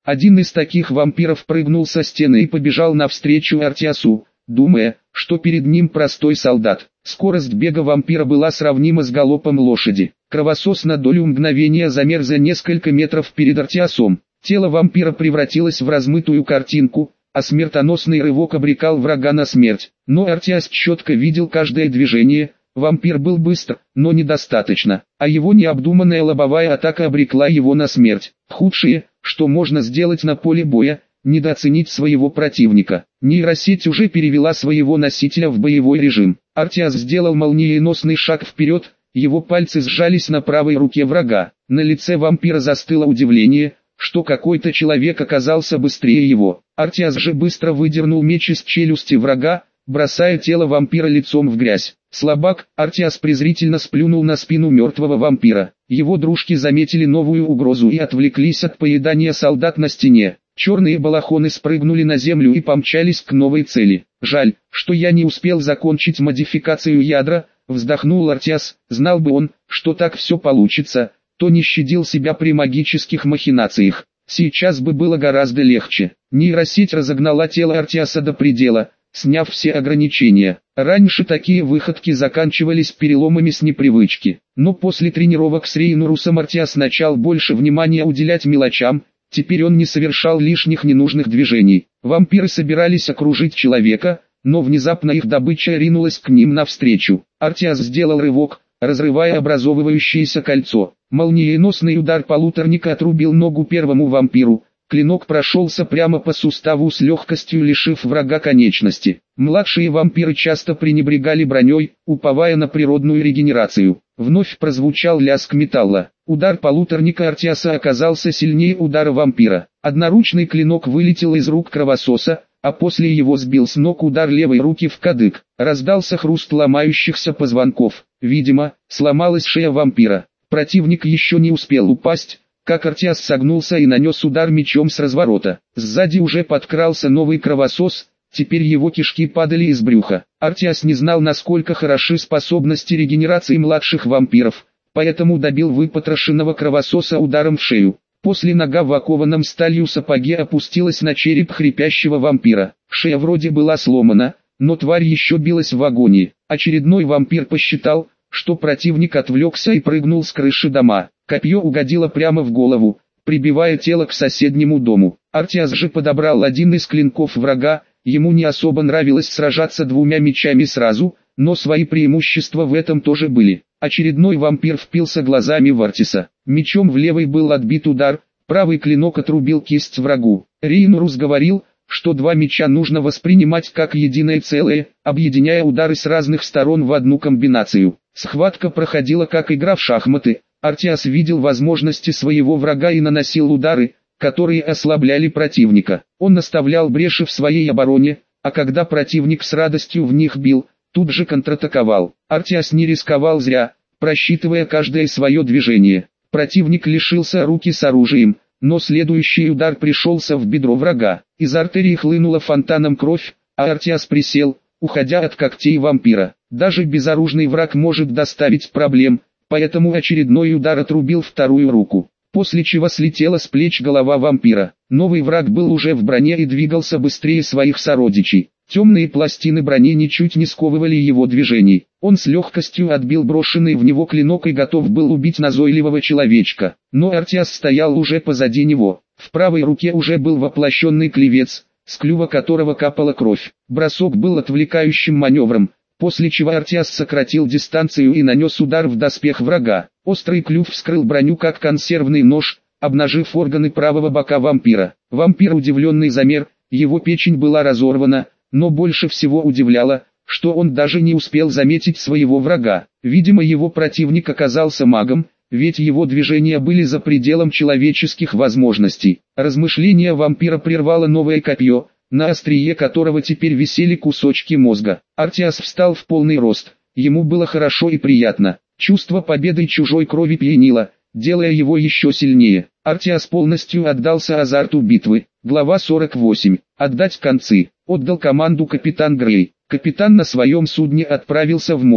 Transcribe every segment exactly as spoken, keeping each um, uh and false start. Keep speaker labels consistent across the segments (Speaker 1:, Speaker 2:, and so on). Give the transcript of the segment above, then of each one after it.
Speaker 1: Один из таких вампиров прыгнул со стены и побежал навстречу Артиасу, думая, что перед ним простой солдат. Скорость бега вампира была сравнима с галопом лошади. Кровосос на долю мгновения замер за несколько метров перед Артиасом. Тело вампира превратилось в размытую картинку, а смертоносный рывок обрекал врага на смерть. Но Артиас четко видел каждое движение. Вампир был быстр, но недостаточно, а его необдуманная лобовая атака обрекла его на смерть. Худшее, что можно сделать на поле боя, недооценить своего противника. Нейросеть уже перевела своего носителя в боевой режим. Артиас сделал молниеносный шаг вперед, его пальцы сжались на правой руке врага. На лице вампира застыло удивление, что какой-то человек оказался быстрее его. Артиас же быстро выдернул меч из челюсти врага, бросая тело вампира лицом в грязь. Слабак, Артиас презрительно сплюнул на спину мертвого вампира. Его дружки заметили новую угрозу и отвлеклись от поедания солдат на стене. Черные балахоны спрыгнули на землю и помчались к новой цели. «Жаль, что я не успел закончить модификацию ядра», — вздохнул Артиас. Знал бы он, что так все получится, то не щадил себя при магических махинациях. Сейчас бы было гораздо легче. Нейросеть разогнала тело Артиаса до предела, сняв все ограничения. Раньше такие выходки заканчивались переломами с непривычки. Но после тренировок с Рейнурусом Артиас начал больше внимания уделять мелочам. Теперь он не совершал лишних ненужных движений. Вампиры собирались окружить человека, но внезапно их добыча ринулась к ним навстречу. Артиас сделал рывок, разрывая образовывающееся кольцо. Молниеносный удар полуторника отрубил ногу первому вампиру. Клинок прошелся прямо по суставу с легкостью, лишив врага конечности. Младшие вампиры часто пренебрегали броней, уповая на природную регенерацию. Вновь прозвучал лязг металла. Удар полуторника Артиаса оказался сильнее удара вампира. Одноручный клинок вылетел из рук кровососа, а после его сбил с ног удар левой руки в кадык. Раздался хруст ломающихся позвонков. Видимо, сломалась шея вампира. Противник еще не успел упасть, как Артиас согнулся и нанес удар мечом с разворота. Сзади уже подкрался новый кровосос, теперь его кишки падали из брюха. Артиас не знал, насколько хороши способности регенерации младших вампиров, поэтому добил выпотрошенного кровососа ударом в шею. После нога в окованном сталью сапоге опустилась на череп хрипящего вампира. Шея вроде была сломана, но тварь еще билась в агонии. Очередной вампир посчитал, что противник отвлекся и прыгнул с крыши дома. Копье угодило прямо в голову, прибивая тело к соседнему дому. Артиас же подобрал один из клинков врага. Ему не особо нравилось сражаться двумя мечами сразу, но свои преимущества в этом тоже были. Очередной вампир впился глазами в Артиса. Мечом в левой был отбит удар, правый клинок отрубил кисть врагу. Рейнурус говорил, что два меча нужно воспринимать как единое целое, объединяя удары с разных сторон в одну комбинацию. Схватка проходила как игра в шахматы. Артиас видел возможности своего врага и наносил удары, которые ослабляли противника. Он наставлял бреши в своей обороне, а когда противник с радостью в них бил, тут же контратаковал. Артиас не рисковал зря, просчитывая каждое свое движение. Противник лишился руки с оружием, но следующий удар пришелся в бедро врага. Из артерии хлынула фонтаном кровь, а Артиас присел, уходя от когтей вампира. Даже безоружный враг может доставить проблем, поэтому очередной удар отрубил вторую руку. После чего слетела с плеч голова вампира. Новый враг был уже в броне и двигался быстрее своих сородичей. Темные пластины брони ничуть не сковывали его движений. Он с легкостью отбил брошенный в него клинок и готов был убить назойливого человечка. Но Артиас стоял уже позади него. В правой руке уже был воплощенный клевец, с клюва которого капала кровь. Бросок был отвлекающим маневром, после чего Артиас сократил дистанцию и нанес удар в доспех врага. Острый клюв вскрыл броню как консервный нож, обнажив органы правого бока вампира. Вампир удивленный замер, его печень была разорвана, но больше всего удивляло, что он даже не успел заметить своего врага. Видимо, его противник оказался магом, ведь его движения были за пределом человеческих возможностей. Размышление вампира прервало новое копье, на острие которого теперь висели кусочки мозга. Артиас встал в полный рост, ему было хорошо и приятно. Чувство победы чужой крови пьянило, делая его еще сильнее. Артиас полностью отдался азарту битвы. Глава сорок восемь. Отдать концы. Отдал команду капитан Грей. Капитан на своем судне отправился в море.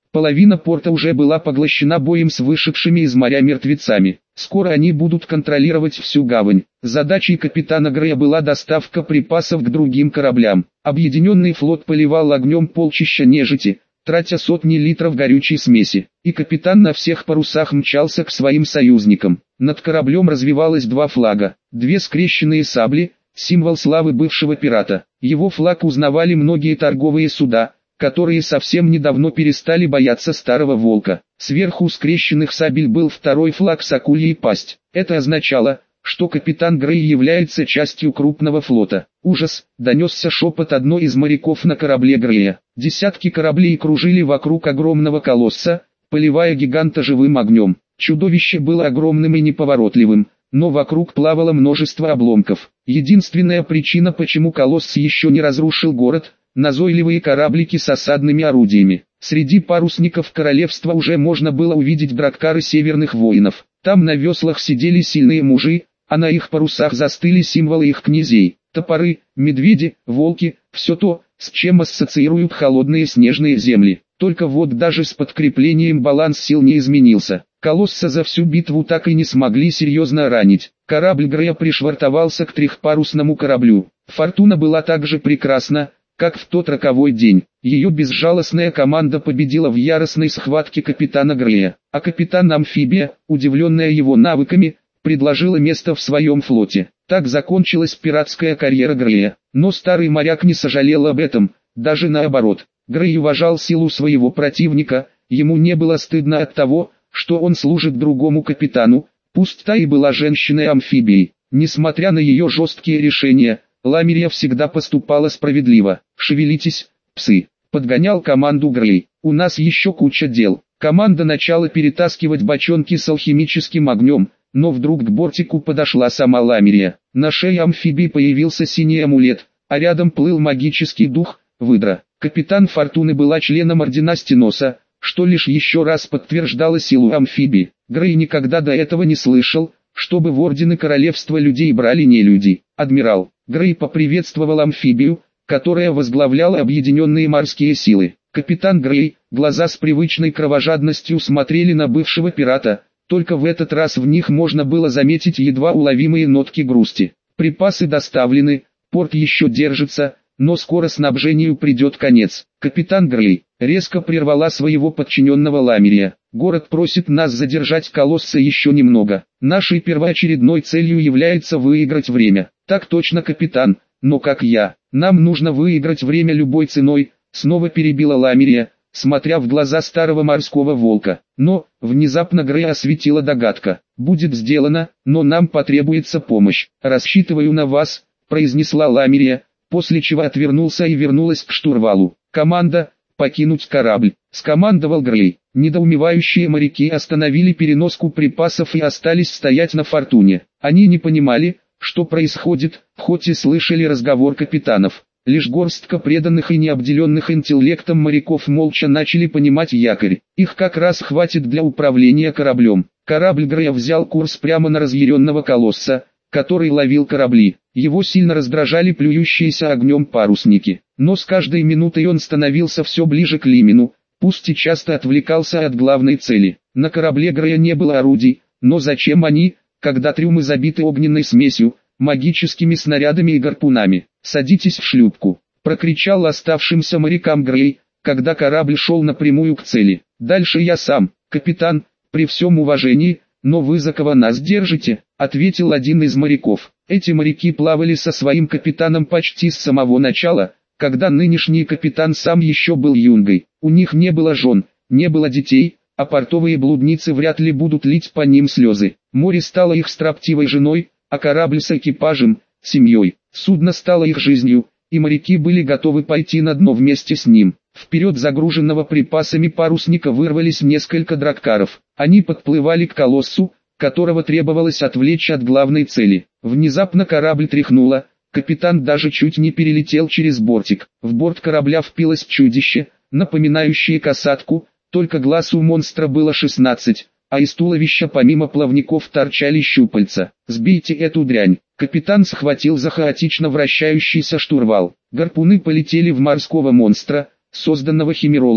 Speaker 1: Половина порта уже была поглощена боем с вышедшими из моря мертвецами. Скоро они будут контролировать всю гавань. Задачей капитана Грея была доставка припасов к другим кораблям. Объединенный флот поливал огнем полчища нежити, тратя сотни литров горючей смеси, и капитан на всех парусах мчался к своим союзникам. Над кораблем развивалось два флага, две скрещенные сабли, символ славы бывшего пирата. Его флаг узнавали многие торговые суда, которые совсем недавно перестали бояться старого волка. Сверху скрещенных сабель был второй флаг с акульей пасть. Это означало, что капитан Грей является частью крупного флота. Ужас, донесся шепот одной из моряков на корабле Грея. Десятки кораблей кружили вокруг огромного колосса, поливая гиганта живым огнем. Чудовище было огромным и неповоротливым, но вокруг плавало множество обломков. Единственная причина, почему колосс еще не разрушил город – назойливые кораблики с осадными орудиями. Среди парусников королевства уже можно было увидеть драккары северных воинов. Там на веслах сидели сильные мужи, а на их парусах застыли символы их князей. Топоры, медведи, волки – все то, с чем ассоциируют холодные снежные земли. Только вот даже с подкреплением баланс сил не изменился. Колосса за всю битву так и не смогли серьезно ранить. Корабль Грея пришвартовался к трехпарусному кораблю. Фортуна была так же прекрасна, как в тот роковой день. Ее безжалостная команда победила в яростной схватке капитана Грея, а капитан-амфибия, удивленная его навыками, предложила место в своем флоте. Так закончилась пиратская карьера Грея. Но старый моряк не сожалел об этом, даже наоборот. Грей уважал силу своего противника, ему не было стыдно от того, что он служит другому капитану, пусть та и была женщиной-амфибией. Несмотря на ее жесткие решения, Ламирия всегда поступала справедливо. «Шевелитесь, псы!» — подгонял команду Грей. «У нас еще куча дел». Команда начала перетаскивать бочонки с алхимическим огнем, но вдруг к бортику подошла сама Ламирия. На шее амфибии появился синий амулет, а рядом плыл магический дух — выдра. Капитан Фортуны была членом Ордена Стеноса, что лишь еще раз подтверждало силу амфибии. Грей никогда до этого не слышал, чтобы в Ордены Королевства людей брали не люди. «Адмирал». Грей поприветствовал амфибию, которая возглавляла объединенные морские силы. Капитан Грей, глаза с привычной кровожадностью смотрели на бывшего пирата, только в этот раз в них можно было заметить едва уловимые нотки грусти. «Припасы доставлены, порт еще держится, но скоро снабжению придет конец». «Капитан Грей», резко прервала своего подчиненного Ламирия. «Город просит нас задержать колосса еще немного. Нашей первоочередной целью является выиграть время». «Так точно, капитан, но как я? Нам нужно выиграть время любой ценой», снова перебила Ламирия, смотря в глаза старого морского волка. Но, внезапно Грея осветила догадка. «Будет сделано, но нам потребуется помощь. Рассчитываю на вас», произнесла Ламирия, после чего отвернулся и вернулась к штурвалу. «Команда, покинуть корабль», скомандовал Грей. Недоумевающие моряки остановили переноску припасов и остались стоять на Фортуне. Они не понимали, что происходит, хоть и слышали разговор капитанов. Лишь горстка преданных и необделенных интеллектом моряков молча начали понимать якорь. Их как раз хватит для управления кораблем. Корабль Грея взял курс прямо на разъяренного колосса, который ловил корабли. Его сильно раздражали плюющиеся огнем парусники. Но с каждой минутой он становился все ближе к Лимину, пусть и часто отвлекался от главной цели. На корабле Грея не было орудий, но зачем они, когда трюмы забиты огненной смесью, магическими снарядами и гарпунами? «Садитесь в шлюпку», — прокричал оставшимся морякам Грей, когда корабль шел напрямую к цели. «Дальше я сам, капитан, при всем уважении, но вы за кого нас держите?» — ответил один из моряков. Эти моряки плавали со своим капитаном почти с самого начала, когда нынешний капитан сам еще был юнгой. У них не было жен, не было детей, а портовые блудницы вряд ли будут лить по ним слезы. Море стало их строптивой женой, а корабль с экипажем – семьей. Судно стало их жизнью, и моряки были готовы пойти на дно вместе с ним. Вперед загруженного припасами парусника вырвались несколько драккаров. Они подплывали к колоссу, которого требовалось отвлечь от главной цели. Внезапно корабль тряхнуло, капитан даже чуть не перелетел через бортик. В борт корабля впилось чудище, напоминающее касатку, только глаз у монстра было шестнадцать, а из туловища помимо плавников торчали щупальца. «Сбейте эту дрянь!» Капитан схватил за хаотично вращающийся штурвал. Гарпуны полетели в морского монстра, созданного химерологами.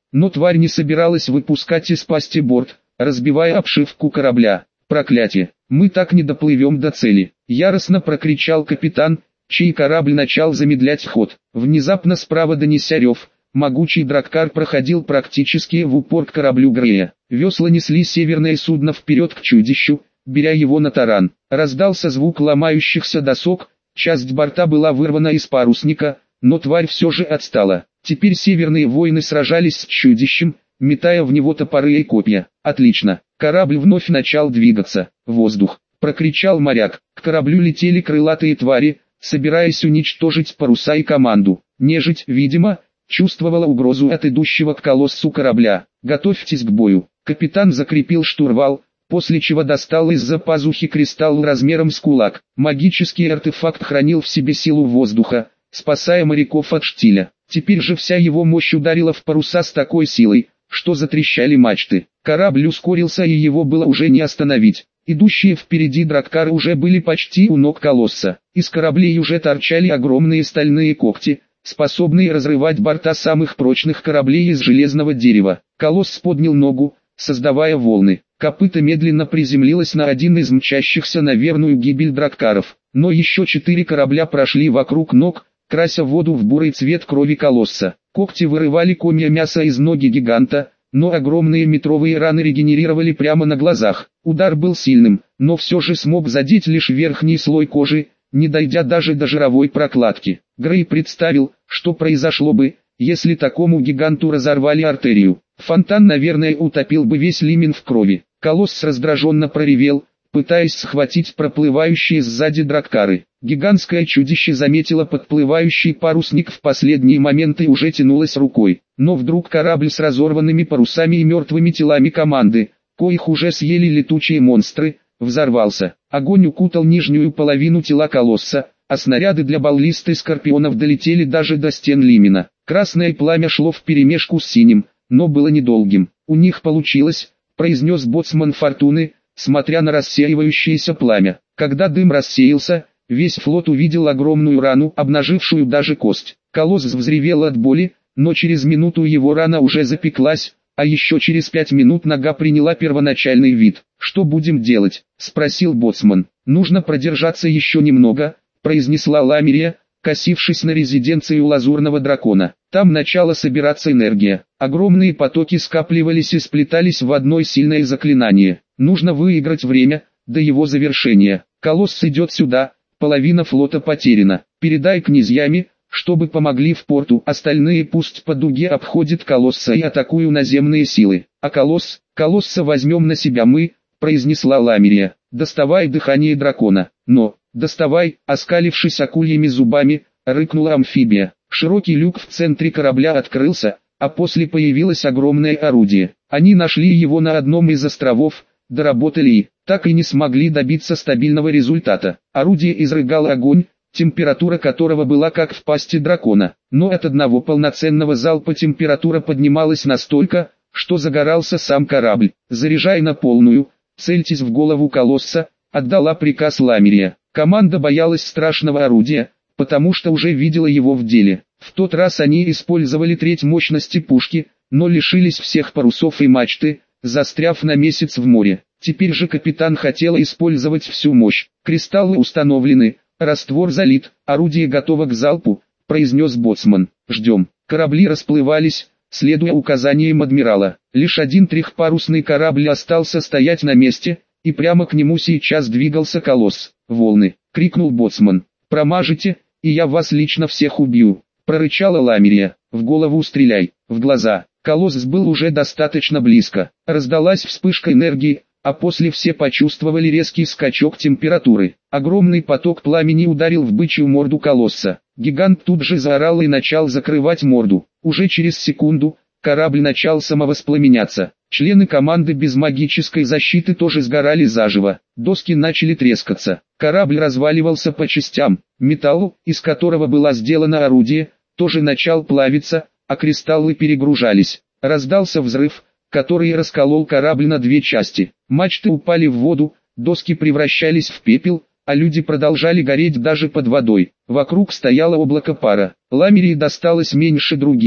Speaker 1: но тварь не собиралась выпускать из пасти борт, разбивая обшивку корабля. «Проклятие! Мы так не доплывем до цели!» — яростно прокричал капитан, чей корабль начал замедлять ход. Внезапно справа донеся рев, могучий драккар проходил практически в упор к кораблю Грея. Весла несли северное судно вперед к чудищу, беря его на таран. Раздался звук ломающихся досок, часть борта была вырвана из парусника, но тварь все же отстала. Теперь северные воины сражались с чудищем, метая в него топоры и копья. «Отлично!» Корабль вновь начал двигаться. «Воздух!» — прокричал моряк. К кораблю летели крылатые твари, собираясь уничтожить паруса и команду. Нежить, видимо, чувствовала угрозу от идущего к колоссу корабля. «Готовьтесь к бою!» Капитан закрепил штурвал, после чего достал из-за пазухи кристалл размером с кулак. Магический артефакт хранил в себе силу воздуха, спасая моряков от штиля. Теперь же вся его мощь ударила в паруса с такой силой, что затрещали мачты. Корабль ускорился, и его было уже не остановить. Идущие впереди драккары уже были почти у ног колосса. Из кораблей уже торчали огромные стальные когти, способные разрывать борта самых прочных кораблей из железного дерева. Колосс поднял ногу, создавая волны. Копыто медленно приземлилось на один из мчащихся на верную гибель драккаров. Но еще четыре корабля прошли вокруг ног, крася воду в бурый цвет крови колосса. Когти вырывали комья мяса из ноги гиганта, но огромные метровые раны регенерировали прямо на глазах. Удар был сильным, но все же смог задеть лишь верхний слой кожи, не дойдя даже до жировой прокладки. Грей представил, что произошло бы, если такому гиганту разорвали артерию. Фонтан, наверное, утопил бы весь лимен в крови. Колосс раздраженно проревел, пытаясь схватить проплывающие сзади драккары. Гигантское чудище заметило подплывающий парусник в последний момент и уже тянулось рукой. Но вдруг корабль с разорванными парусами и мертвыми телами команды, коих уже съели летучие монстры, взорвался. Огонь укутал нижнюю половину тела колосса, а снаряды для баллисты скорпионов долетели даже до стен лимена. Красное пламя шло вперемешку с синим, но было недолгим. «У них получилось», — произнес боцман Фортуны, смотря на рассеивающееся пламя. Когда дым рассеялся, весь флот увидел огромную рану, обнажившую даже кость. Колосс взревел от боли, но через минуту его рана уже запеклась, а еще через пять минут нога приняла первоначальный вид. «Что будем делать?» — спросил боцман. «Нужно продержаться еще немного», — произнесла Ламирия, косившись на резиденцию лазурного дракона. Там начала собираться энергия. Огромные потоки скапливались и сплетались в одно сильное заклинание. Нужно выиграть время, до его завершения. Колосс идет сюда, половина флота потеряна. Передай князьями, чтобы помогли в порту. Остальные пусть по дуге обходят колосса и атакуют наземные силы. А колосс, колосса возьмем на себя мы, произнесла Ламирия. Доставай дыхание дракона. Но, доставай, оскалившись акульями зубами, рыкнула амфибия. Широкий люк в центре корабля открылся, а после появилось огромное орудие. Они нашли его на одном из островов, доработали и, так и не смогли добиться стабильного результата. Орудие изрыгало огонь, температура которого была как в пасти дракона. Но от одного полноценного залпа температура поднималась настолько, что загорался сам корабль. «Заряжай на полную, цельтесь в голову колосса», — отдала приказ Ламирия. Команда боялась страшного орудия, потому что уже видела его в деле. В тот раз они использовали треть мощности пушки, но лишились всех парусов и мачты, застряв на месяц в море. Теперь же капитан хотел использовать всю мощь. Кристаллы установлены, раствор залит, орудие готово к залпу, произнес боцман. Ждем. Корабли расплывались, следуя указаниям адмирала. Лишь один трехпарусный корабль остался стоять на месте, и прямо к нему сейчас двигался колосс. «Волны!» — крикнул боцман. «Промажете, и я вас лично всех убью!» — прорычала Ламирия. «В голову стреляй, в глаза!» Колосс был уже достаточно близко. Раздалась вспышка энергии, а после все почувствовали резкий скачок температуры. Огромный поток пламени ударил в бычью морду колосса. Гигант тут же заорал и начал закрывать морду. Уже через секунду, корабль начал самовоспламеняться. Члены команды без магической защиты тоже сгорали заживо. Доски начали трескаться. Корабль разваливался по частям. Металл, из которого было сделано орудие, тоже начал плавиться, а кристаллы перегружались. Раздался взрыв, который расколол корабль на две части. Мачты упали в воду, доски превращались в пепел, а люди продолжали гореть даже под водой. Вокруг стояло облако пара. Ламирии досталось меньше других,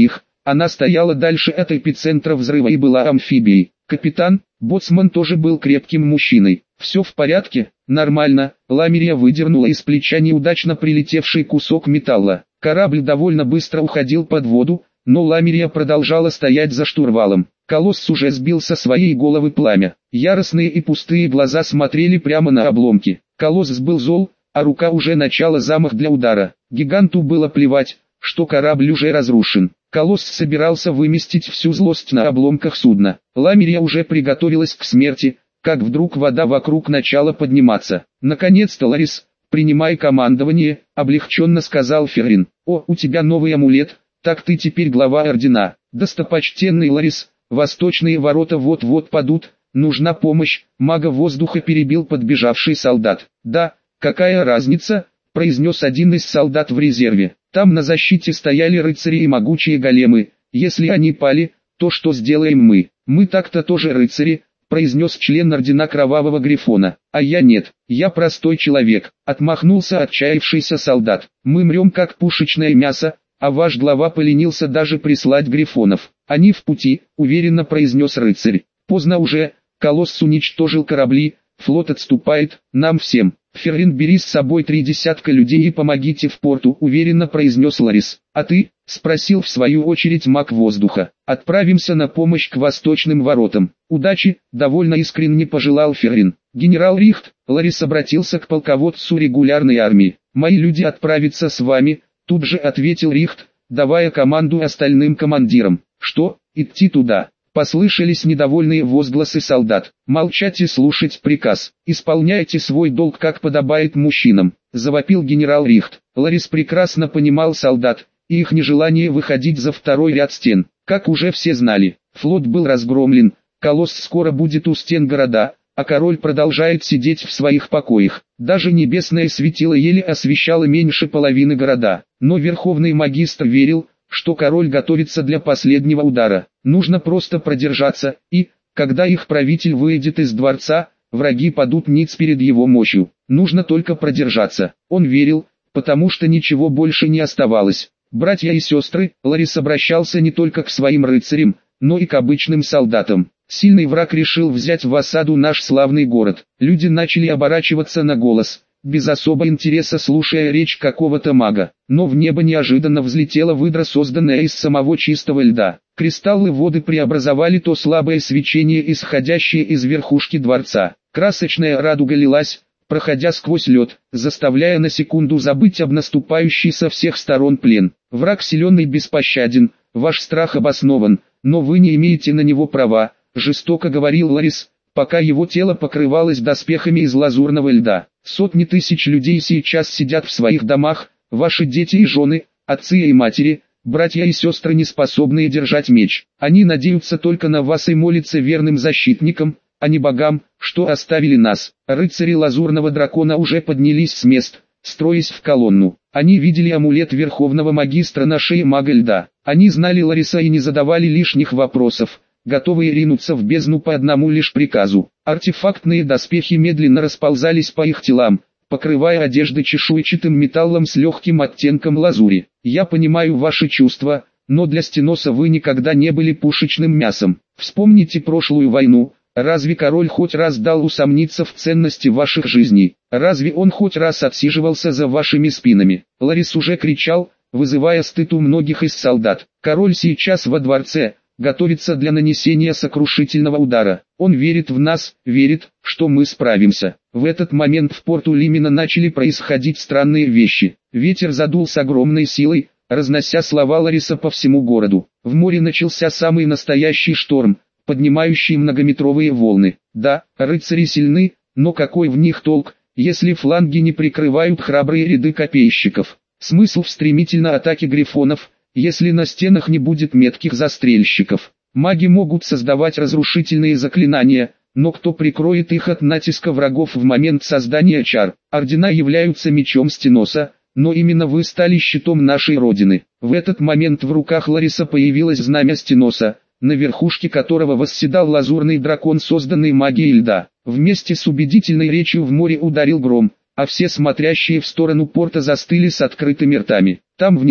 Speaker 1: Она стояла дальше от эпицентра взрыва и была амфибией. Капитан, боцман тоже был крепким мужчиной. «Все в порядке?» «Нормально». Ламирия выдернула из плеча неудачно прилетевший кусок металла. Корабль довольно быстро уходил под воду, но Ламирия продолжала стоять за штурвалом. Колосс уже сбил со своей головы пламя. Яростные и пустые глаза смотрели прямо на обломки. Колосс был зол, а рука уже начала замах для удара. Гиганту было плевать, что корабль уже разрушен. Колосс собирался выместить всю злость на обломках судна. Ламирия уже приготовилась к смерти, как вдруг вода вокруг начала подниматься. «Наконец-то, Ларис, принимай командование», — облегченно сказал Феррин. «О, у тебя новый амулет, так ты теперь глава ордена». «Достопочтенный Ларис, восточные ворота вот-вот падут, нужна помощь», — мага воздуха перебил подбежавший солдат. «Да, какая разница?» — произнес один из солдат в резерве. «Там на защите стояли рыцари и могучие големы, если они пали, то что сделаем мы? Мы так-то тоже рыцари», — произнес член ордена Кровавого Грифона. «А я нет, я простой человек», — отмахнулся отчаявшийся солдат. «Мы мрем как пушечное мясо, а ваш глава поленился даже прислать грифонов. Они в пути», — уверенно произнес рыцарь. «Поздно уже, Колосс уничтожил корабли, флот отступает, нам всем». «Феррин, бери с собой три десятка людей и помогите в порту», — уверенно произнес Ларис. «А ты?» — спросил в свою очередь маг воздуха. «Отправимся на помощь к восточным воротам. Удачи», — довольно искренне пожелал Феррин. «Генерал Рихт», — Ларис обратился к полководцу регулярной армии. «Мои люди отправятся с вами», — тут же ответил Рихт, давая команду остальным командирам. «Что, идти туда?» Послышались недовольные возгласы солдат. «Молчать и слушать приказ. Исполняйте свой долг, как подобает мужчинам», — завопил генерал Рихт. Ларис прекрасно понимал солдат и их нежелание выходить за второй ряд стен. Как уже все знали, флот был разгромлен, Колосс скоро будет у стен города, а король продолжает сидеть в своих покоях. Даже небесное светило еле освещало меньше половины города. Но верховный магистр верил, что король готовится для последнего удара. Нужно просто продержаться, и, когда их правитель выйдет из дворца, враги падут ниц перед его мощью. Нужно только продержаться. Он верил, потому что ничего больше не оставалось. Братья и сестры, Ларис обращался не только к своим рыцарям, но и к обычным солдатам. Сильный враг решил взять в осаду наш славный город. Люди начали оборачиваться на голос, без особого интереса слушая речь какого-то мага. Но в небо неожиданно взлетела выдра, созданная из самого чистого льда. Кристаллы воды преобразовали то слабое свечение, исходящее из верхушки дворца. Красочная радуга лилась, проходя сквозь лед, заставляя на секунду забыть об наступающей со всех сторон плен. Враг силен и беспощаден, ваш страх обоснован, но вы не имеете на него права, жестоко говорил Ларис, пока его тело покрывалось доспехами из лазурного льда. Сотни тысяч людей сейчас сидят в своих домах, ваши дети и жены, отцы и матери, братья и сестры, не способные держать меч. Они надеются только на вас и молятся верным защитникам, а не богам, что оставили нас. Рыцари лазурного дракона уже поднялись с мест, строясь в колонну. Они видели амулет верховного магистра на шее мага льда. Они знали Лариса и не задавали лишних вопросов, готовые ринуться в бездну по одному лишь приказу. Артефактные доспехи медленно расползались по их телам, покрывая одежды чешуйчатым металлом с легким оттенком лазури. «Я понимаю ваши чувства, но для Стеноса вы никогда не были пушечным мясом. Вспомните прошлую войну. Разве король хоть раз дал усомниться в ценности ваших жизней? Разве он хоть раз отсиживался за вашими спинами?» Ларис уже кричал, вызывая стыд у многих из солдат. «Король сейчас во дворце, готовится для нанесения сокрушительного удара. Он верит в нас, верит, что мы справимся». В этот момент в порту Лимина начали происходить странные вещи. Ветер задул с огромной силой, разнося слова Лариса по всему городу. В море начался самый настоящий шторм, поднимающий многометровые волны. Да, рыцари сильны, но какой в них толк, если фланги не прикрывают храбрые ряды копейщиков? Смысл в стремительной атаке грифонов, если на стенах не будет метких застрельщиков? Маги могут создавать разрушительные заклинания, но кто прикроет их от натиска врагов в момент создания чар? Ордена являются мечом Стеноса, но именно вы стали щитом нашей родины. В этот момент в руках Лариса появилось знамя Стеноса, на верхушке которого восседал лазурный дракон, созданный магией льда. Вместе с убедительной речью в море ударил гром, а все смотрящие в сторону порта застыли с открытыми ртами. Там внизу,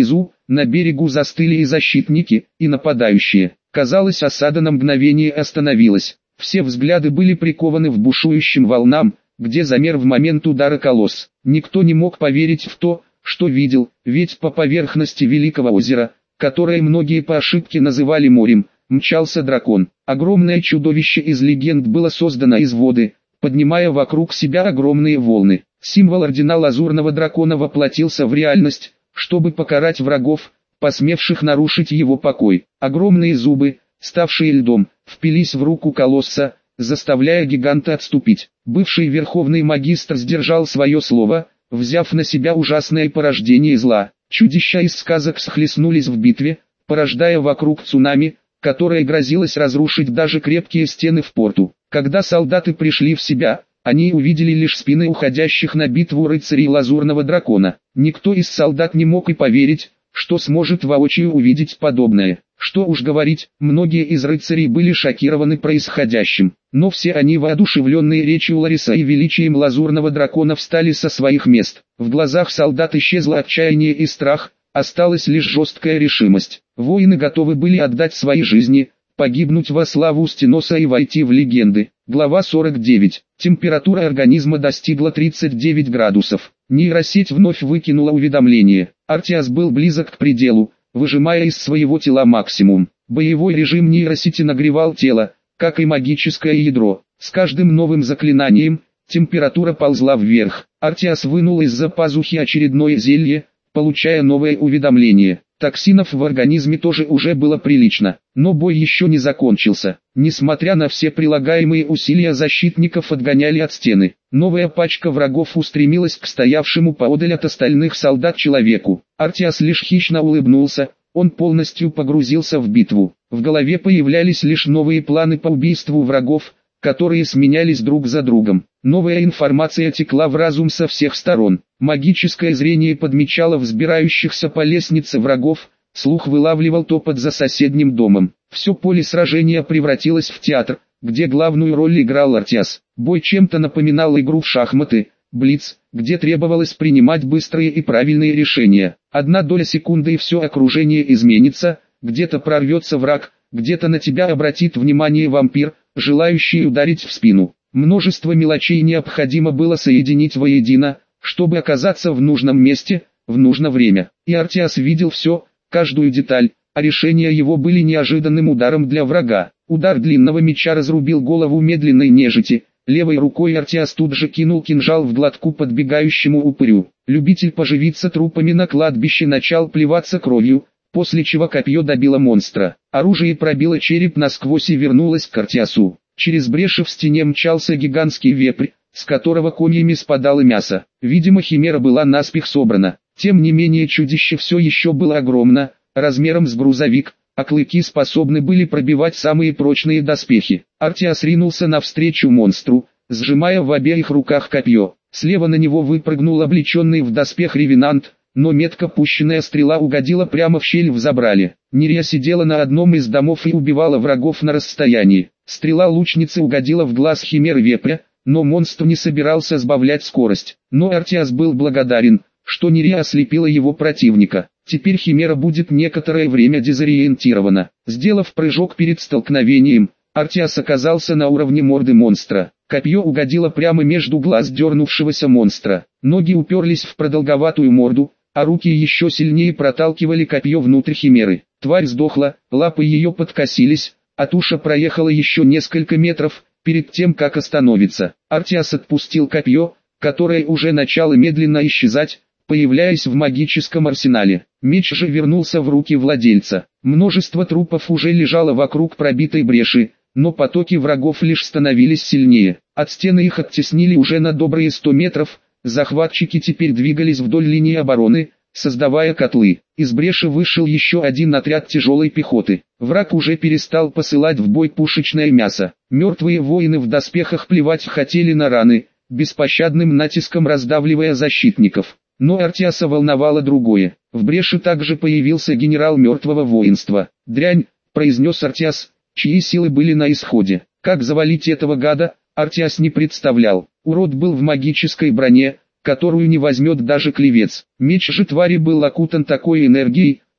Speaker 1: на берегу застыли и защитники, и нападающие. Казалось, осада на мгновение остановилась. Все взгляды были прикованы в бушующим волнам, где замер в момент удара колосс. Никто не мог поверить в то, что видел, ведь по поверхности Великого озера, которое многие по ошибке называли морем, мчался дракон. Огромное чудовище из легенд было создано из воды, поднимая вокруг себя огромные волны. Символ ордена Лазурного Дракона воплотился в реальность, чтобы покарать врагов, посмевших нарушить его покой. Огромные зубы, ставшие льдом, впились в руку колосса, заставляя гиганта отступить. Бывший верховный магистр сдержал свое слово, взяв на себя ужасное порождение зла. Чудища из сказок схлестнулись в битве, порождая вокруг цунами, которое грозилось разрушить даже крепкие стены в порту. Когда солдаты пришли в себя, они увидели лишь спины уходящих на битву рыцарей Лазурного Дракона. Никто из солдат не мог и поверить, что сможет воочию увидеть подобное. Что уж говорить, многие из рыцарей были шокированы происходящим, но все они, воодушевленные речью Лариса и величием Лазурного Дракона, встали со своих мест. В глазах солдат исчезло отчаяние и страх, осталась лишь жесткая решимость. Воины готовы были отдать свои жизни, погибнуть во славу Стеноса и войти в легенды. Глава сорок девять. Температура организма достигла тридцати девяти градусов. Нейросеть вновь выкинула уведомление. Артиас был близок к пределу, выжимая из своего тела максимум. Боевой режим нейросети нагревал тело, как и магическое ядро. С каждым новым заклинанием, температура ползла вверх. Артиас вынул из-за пазухи очередное зелье, получая новое уведомление. Токсинов в организме тоже уже было прилично, но бой еще не закончился. Несмотря на все прилагаемые усилия, защитников отгоняли от стены. Новая пачка врагов устремилась к стоявшему поодаль от остальных солдат человеку. Артиас лишь хищно улыбнулся, он полностью погрузился в битву. В голове появлялись лишь новые планы по убийству врагов, которые сменялись друг за другом. Новая информация текла в разум со всех сторон. Магическое зрение подмечало взбирающихся по лестнице врагов, слух вылавливал топот за соседним домом. Все поле сражения превратилось в театр, где главную роль играл Артиас. Бой чем-то напоминал игру в шахматы, блиц, где требовалось принимать быстрые и правильные решения. Одна доля секунды и все окружение изменится, где-то прорвется враг, где-то на тебя обратит внимание вампир, желающий ударить в спину. Множество мелочей необходимо было соединить воедино, чтобы оказаться в нужном месте, в нужное время. И Артиас видел все, каждую деталь, а решения его были неожиданным ударом для врага. Удар длинного меча разрубил голову медленной нежити. Левой рукой Артиас тут же кинул кинжал в глотку подбегающему упырю. Любитель поживиться трупами на кладбище начал плеваться кровью, после чего копье добило монстра. Оружие пробило череп насквозь и вернулось к Артиасу. Через бреши в стене мчался гигантский вепрь, с которого комьями спадало мясо. Видимо, химера была наспех собрана. Тем не менее, чудище все еще было огромно, размером с грузовик, а клыки способны были пробивать самые прочные доспехи. Артиас ринулся навстречу монстру, сжимая в обеих руках копье. Слева на него выпрыгнул облеченный в доспех ревенант, но метко пущенная стрела угодила прямо в щель в забрале. Нерия сидела на одном из домов и убивала врагов на расстоянии. Стрела лучницы угодила в глаз химеры вепря, но монстр не собирался сбавлять скорость. Но Артиас был благодарен, что Нерия ослепила его противника. Теперь химера будет некоторое время дезориентирована. Сделав прыжок перед столкновением, Артиас оказался на уровне морды монстра. Копье угодило прямо между глаз дернувшегося монстра. Ноги уперлись в продолговатую морду, а руки еще сильнее проталкивали копье внутрь химеры. Тварь сдохла, лапы ее подкосились, а туша проехала еще несколько метров, перед тем как остановиться. Артиас отпустил копье, которое уже начало медленно исчезать, появляясь в магическом арсенале. Меч же вернулся в руки владельца. Множество трупов уже лежало вокруг пробитой бреши, но потоки врагов лишь становились сильнее. От стены их оттеснили уже на добрые сто метров, захватчики теперь двигались вдоль линии обороны, создавая котлы. Из бреши вышел еще один отряд тяжелой пехоты. Враг уже перестал посылать в бой пушечное мясо. Мертвые воины в доспехах плевать хотели на раны, беспощадным натиском раздавливая защитников. Но Артиаса волновало другое. В бреши также появился генерал мертвого воинства. «Дрянь», — произнес Артиас, чьи силы были на исходе. Как завалить этого гада, Артиас не представлял. Урод был в магической броне, которую не возьмет даже клевец. Меч же твари был окутан такой энергией,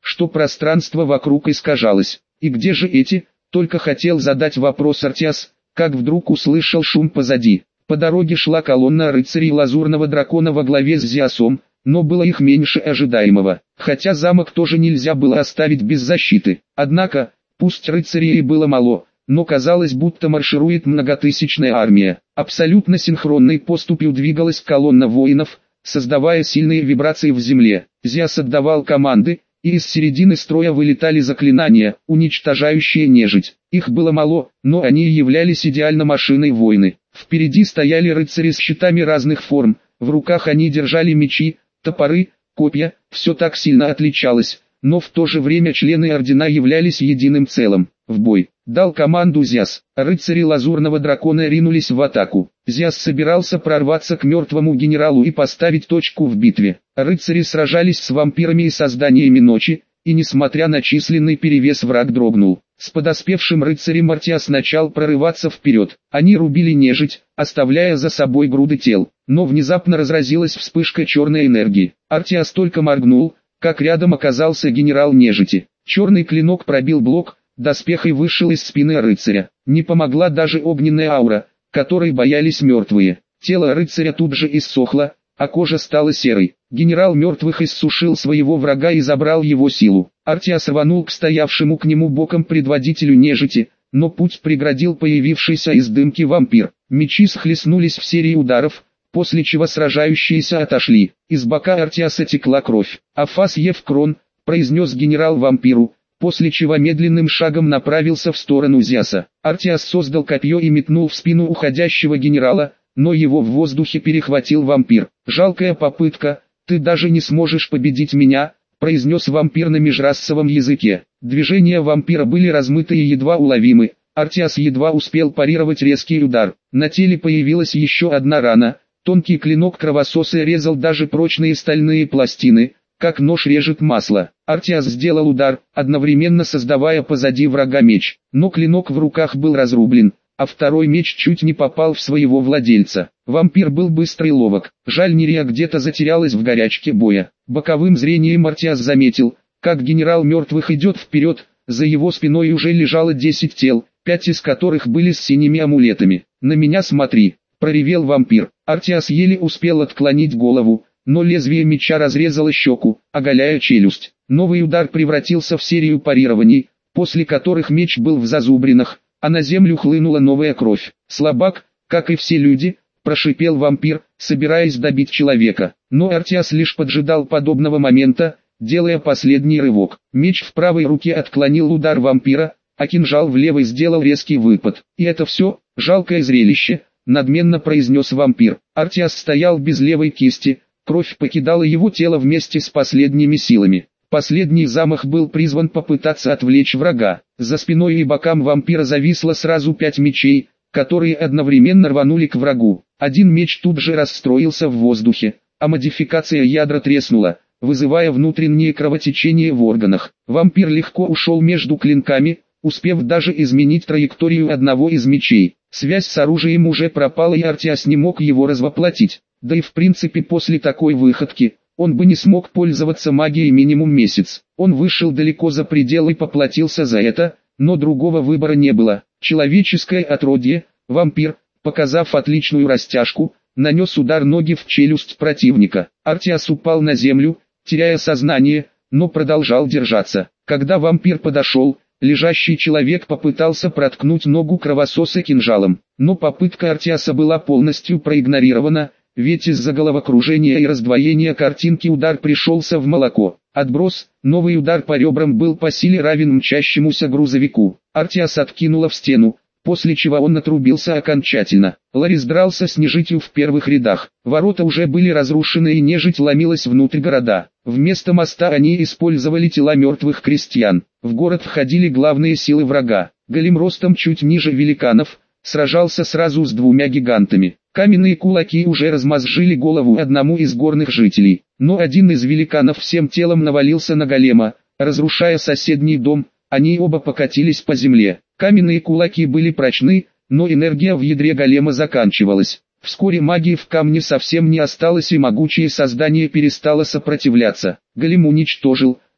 Speaker 1: что пространство вокруг искажалось. И где же эти? Только хотел задать вопрос Артиас, как вдруг услышал шум позади. По дороге шла колонна рыцарей Лазурного Дракона во главе с Зиасом, но было их меньше ожидаемого, хотя замок тоже нельзя было оставить без защиты. Однако, пусть рыцарей и было мало, но казалось, будто марширует многотысячная армия. Абсолютно синхронной поступью двигалась колонна воинов, создавая сильные вибрации в земле. Зиас отдавал команды, и из середины строя вылетали заклинания, уничтожающие нежить. Их было мало, но они являлись идеально машиной войны. Впереди стояли рыцари с щитами разных форм, в руках они держали мечи, топоры, копья, все так сильно отличалось, но в то же время члены ордена являлись единым целым. В бой дал команду Зиас, рыцари Лазурного Дракона ринулись в атаку. Зиас собирался прорваться к мертвому генералу и поставить точку в битве. Рыцари сражались с вампирами и созданиями ночи, и несмотря на численный перевес враг дрогнул. С подоспевшим рыцарем Артиас начал прорываться вперед. Они рубили нежить, оставляя за собой груды тел. Но внезапно разразилась вспышка черной энергии. Артиас только моргнул, как рядом оказался генерал нежити. Черный клинок пробил блок, доспех и вышел из спины рыцаря. Не помогла даже огненная аура, которой боялись мертвые. Тело рыцаря тут же иссохло, а кожа стала серой. Генерал мертвых иссушил своего врага и забрал его силу. Артиас рванул к стоявшему к нему боком предводителю нежити, но путь преградил появившийся из дымки вампир. Мечи схлестнулись в серии ударов, после чего сражающиеся отошли. Из бока Артиаса текла кровь. «Афас Евкрон», — произнес генерал вампиру, после чего медленным шагом направился в сторону Зиаса. Артиас создал копье и метнул в спину уходящего генерала, но его в воздухе перехватил вампир. «Жалкая попытка, ты даже не сможешь победить меня», — произнес вампир на межрасовом языке. Движения вампира были размыты и едва уловимы. Артиас едва успел парировать резкий удар. На теле появилась еще одна рана. Тонкий клинок кровососа резал даже прочные стальные пластины, как нож режет масло. Артиас сделал удар, одновременно создавая позади врага меч. Но клинок в руках был разрублен, а второй меч чуть не попал в своего владельца. Вампир был быстрый и ловок. Жаль, Нерия где-то затерялась в горячке боя. Боковым зрением Артиас заметил, как генерал мертвых идет вперед, за его спиной уже лежало десять тел, пять из которых были с синими амулетами. «На меня смотри», — проревел вампир. Артиас еле успел отклонить голову, но лезвие меча разрезало щеку, оголяя челюсть. Новый удар превратился в серию парирований, после которых меч был в зазубринах, а на землю хлынула новая кровь. «Слабак, как и все люди», — прошипел вампир, собираясь добить человека. Но Артиас лишь поджидал подобного момента, делая последний рывок. Меч в правой руке отклонил удар вампира, а кинжал в левой сделал резкий выпад. «И это все, жалкое зрелище», — надменно произнес вампир. Артиас стоял без левой кисти, кровь покидала его тело вместе с последними силами. Последний замах был призван попытаться отвлечь врага. За спиной и бокам вампира зависло сразу пять мечей, которые одновременно рванули к врагу. Один меч тут же расстроился в воздухе, а модификация ядра треснула, вызывая внутреннее кровотечение в органах. Вампир легко ушел между клинками, успев даже изменить траекторию одного из мечей. Связь с оружием уже пропала, и Артиас не мог его развоплотить. Да и в принципе после такой выходки он бы не смог пользоваться магией минимум месяц. Он вышел далеко за пределы и поплатился за это, но другого выбора не было. Человеческое отродье, вампир, показав отличную растяжку, нанес удар ноги в челюсть противника. Артиас упал на землю, теряя сознание, но продолжал держаться. Когда вампир подошел, лежащий человек попытался проткнуть ногу кровососа кинжалом, но попытка Артиаса была полностью проигнорирована, ведь из-за головокружения и раздвоения картинки удар пришелся в молоко. Отброс, новый удар по ребрам был по силе равен мчащемуся грузовику. Артиас откинуло в стену, после чего он отрубился окончательно. Ларис дрался с нежитью в первых рядах. Ворота уже были разрушены и нежить ломилась внутрь города. Вместо моста они использовали тела мертвых крестьян. В город входили главные силы врага. Голем ростом чуть ниже великанов сражался сразу с двумя гигантами. Каменные кулаки уже размозжили голову одному из горных жителей, но один из великанов всем телом навалился на голема, разрушая соседний дом, они оба покатились по земле. Каменные кулаки были прочны, но энергия в ядре голема заканчивалась. Вскоре магии в камне совсем не осталось и могучее создание перестало сопротивляться. Голем уничтожил,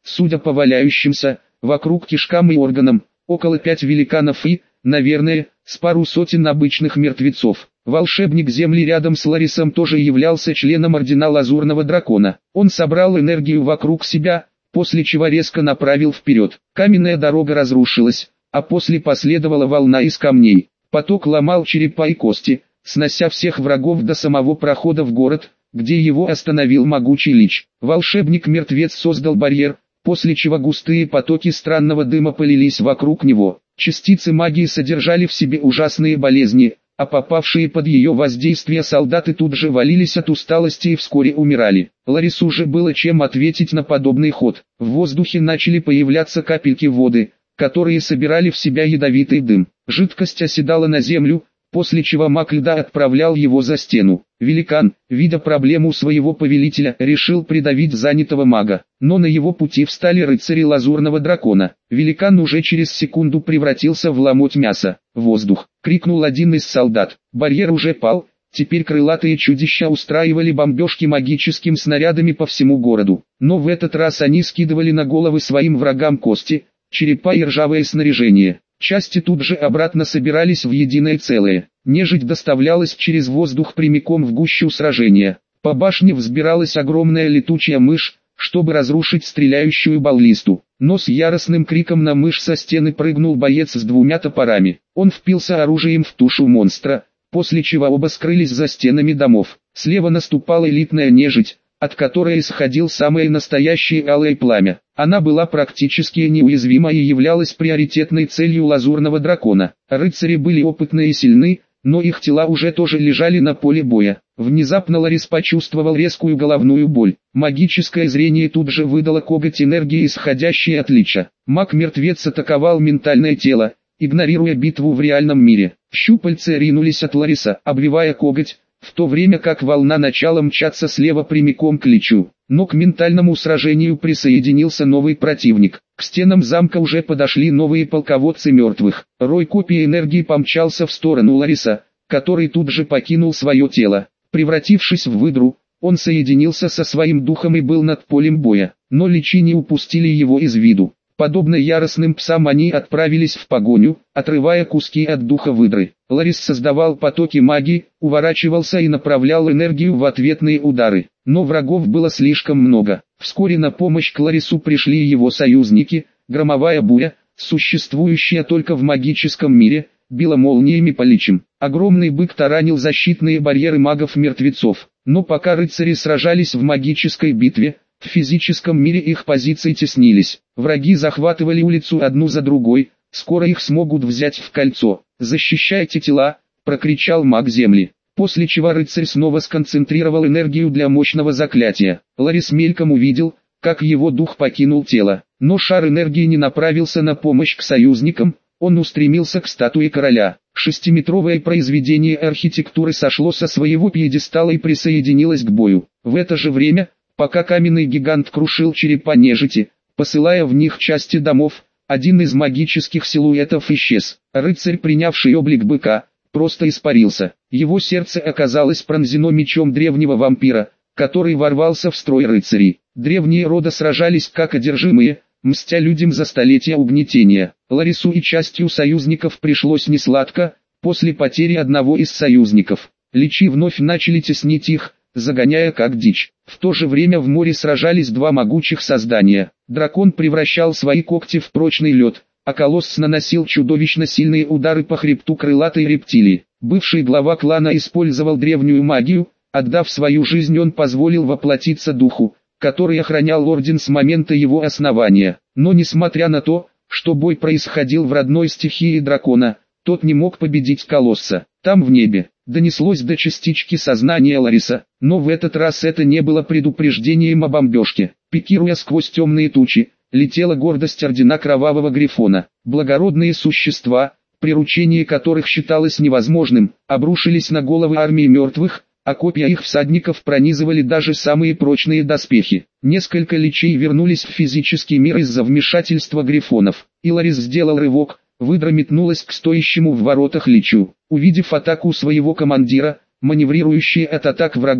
Speaker 1: Судя по валяющимся вокруг кишкам и органам, около пять великанов и, наверное, с пару сотен обычных мертвецов. Волшебник Земли рядом с Ларисом тоже являлся членом Ордена Лазурного Дракона. Он собрал энергию вокруг себя, после чего резко направил вперед. Каменная дорога разрушилась, а после последовала волна из камней. Поток ломал черепа и кости, снося всех врагов до самого прохода в город, где его остановил могучий лич. Волшебник-мертвец создал барьер, после чего густые потоки странного дыма полились вокруг него. Частицы магии содержали в себе ужасные болезни, а попавшие под ее воздействие солдаты тут же валились от усталости и вскоре умирали. Ларису же было чем ответить на подобный ход. В воздухе начали появляться капельки воды, которые собирали в себя ядовитый дым. Жидкость оседала на землю, после чего маг льда отправлял его за стену. Великан, видя проблему своего повелителя, решил придавить занятого мага, но на его пути встали рыцари Лазурного Дракона. Великан уже через секунду превратился в ломоть мяса. «Воздух!» — крикнул один из солдат. Барьер уже пал, теперь крылатые чудища устраивали бомбежки магическими снарядами по всему городу. Но в этот раз они скидывали на головы своим врагам кости, черепа и ржавое снаряжение. Части тут же обратно собирались в единое целое. Нежить доставлялась через воздух прямиком в гущу сражения. По башне взбиралась огромная летучая мышь, чтобы разрушить стреляющую баллисту. Но с яростным криком на мышь со стены прыгнул боец с двумя топорами. Он впился оружием в тушу монстра, после чего оба скрылись за стенами домов. Слева наступала элитная нежить, от которой исходил самое настоящее алое пламя. Она была практически неуязвима и являлась приоритетной целью Лазурного Дракона. Рыцари были опытны и сильны, но их тела уже тоже лежали на поле боя. Внезапно Ларис почувствовал резкую головную боль. Магическое зрение тут же выдало коготь энергии, исходящей от лича. Маг-мертвец атаковал ментальное тело, игнорируя битву в реальном мире. Щупальца ринулись от Лариса, обвивая коготь, в то время как волна начала мчаться слева прямиком к личу. Но к ментальному сражению присоединился новый противник. К стенам замка уже подошли новые полководцы мертвых. Рой копий энергии помчался в сторону Лариса, который тут же покинул свое тело. Превратившись в выдру, он соединился со своим духом и был над полем боя. Но личи не упустили его из виду. Подобно яростным псам они отправились в погоню, отрывая куски от духа выдры. Ларис создавал потоки магии, уворачивался и направлял энергию в ответные удары. Но врагов было слишком много. Вскоре на помощь к Ларису пришли его союзники. Громовая буря, существующая только в магическом мире, била молниями по личам. Огромный бык таранил защитные барьеры магов-мертвецов. Но пока рыцари сражались в магической битве, в физическом мире их позиции теснились. Враги захватывали улицу одну за другой, скоро их смогут взять в кольцо. «Защищайте тела!» — прокричал маг Земли. После чего рыцарь снова сконцентрировал энергию для мощного заклятия. Ларис мельком увидел, как его дух покинул тело. Но шар энергии не направился на помощь к союзникам, он устремился к статуе короля. Шестиметровое произведение архитектуры сошло со своего пьедестала и присоединилось к бою. В это же время, пока каменный гигант крушил черепа нежити, посылая в них части домов, один из магических силуэтов исчез. Рыцарь, принявший облик быка, просто испарился. Его сердце оказалось пронзено мечом древнего вампира, который ворвался в строй рыцарей. Древние рода сражались как одержимые, мстя людям за столетия угнетения. Ларису и частью союзников пришлось несладко, после потери одного из союзников. Личи вновь начали теснить их, загоняя как дичь. В то же время в море сражались два могучих создания. Дракон превращал свои когти в прочный лед, а колосс наносил чудовищно сильные удары по хребту крылатой рептилии. Бывший глава клана использовал древнюю магию, отдав свою жизнь он позволил воплотиться духу, который охранял орден с момента его основания. Но несмотря на то, что бой происходил в родной стихии дракона, тот не мог победить колосса. Там в небе донеслось до частички сознания Лариса, но в этот раз это не было предупреждением о бомбежке. Пикируя сквозь темные тучи, летела гордость ордена Кровавого Грифона. Благородные существа, приручение которых считалось невозможным, обрушились на головы армии мертвых, а копья их всадников пронизывали даже самые прочные доспехи. Несколько личей вернулись в физический мир из-за вмешательства грифонов, и Ларис сделал рывок. Выдра метнулась к стоящему в воротах личу. Увидев атаку своего командира, маневрирующий от атак врагов,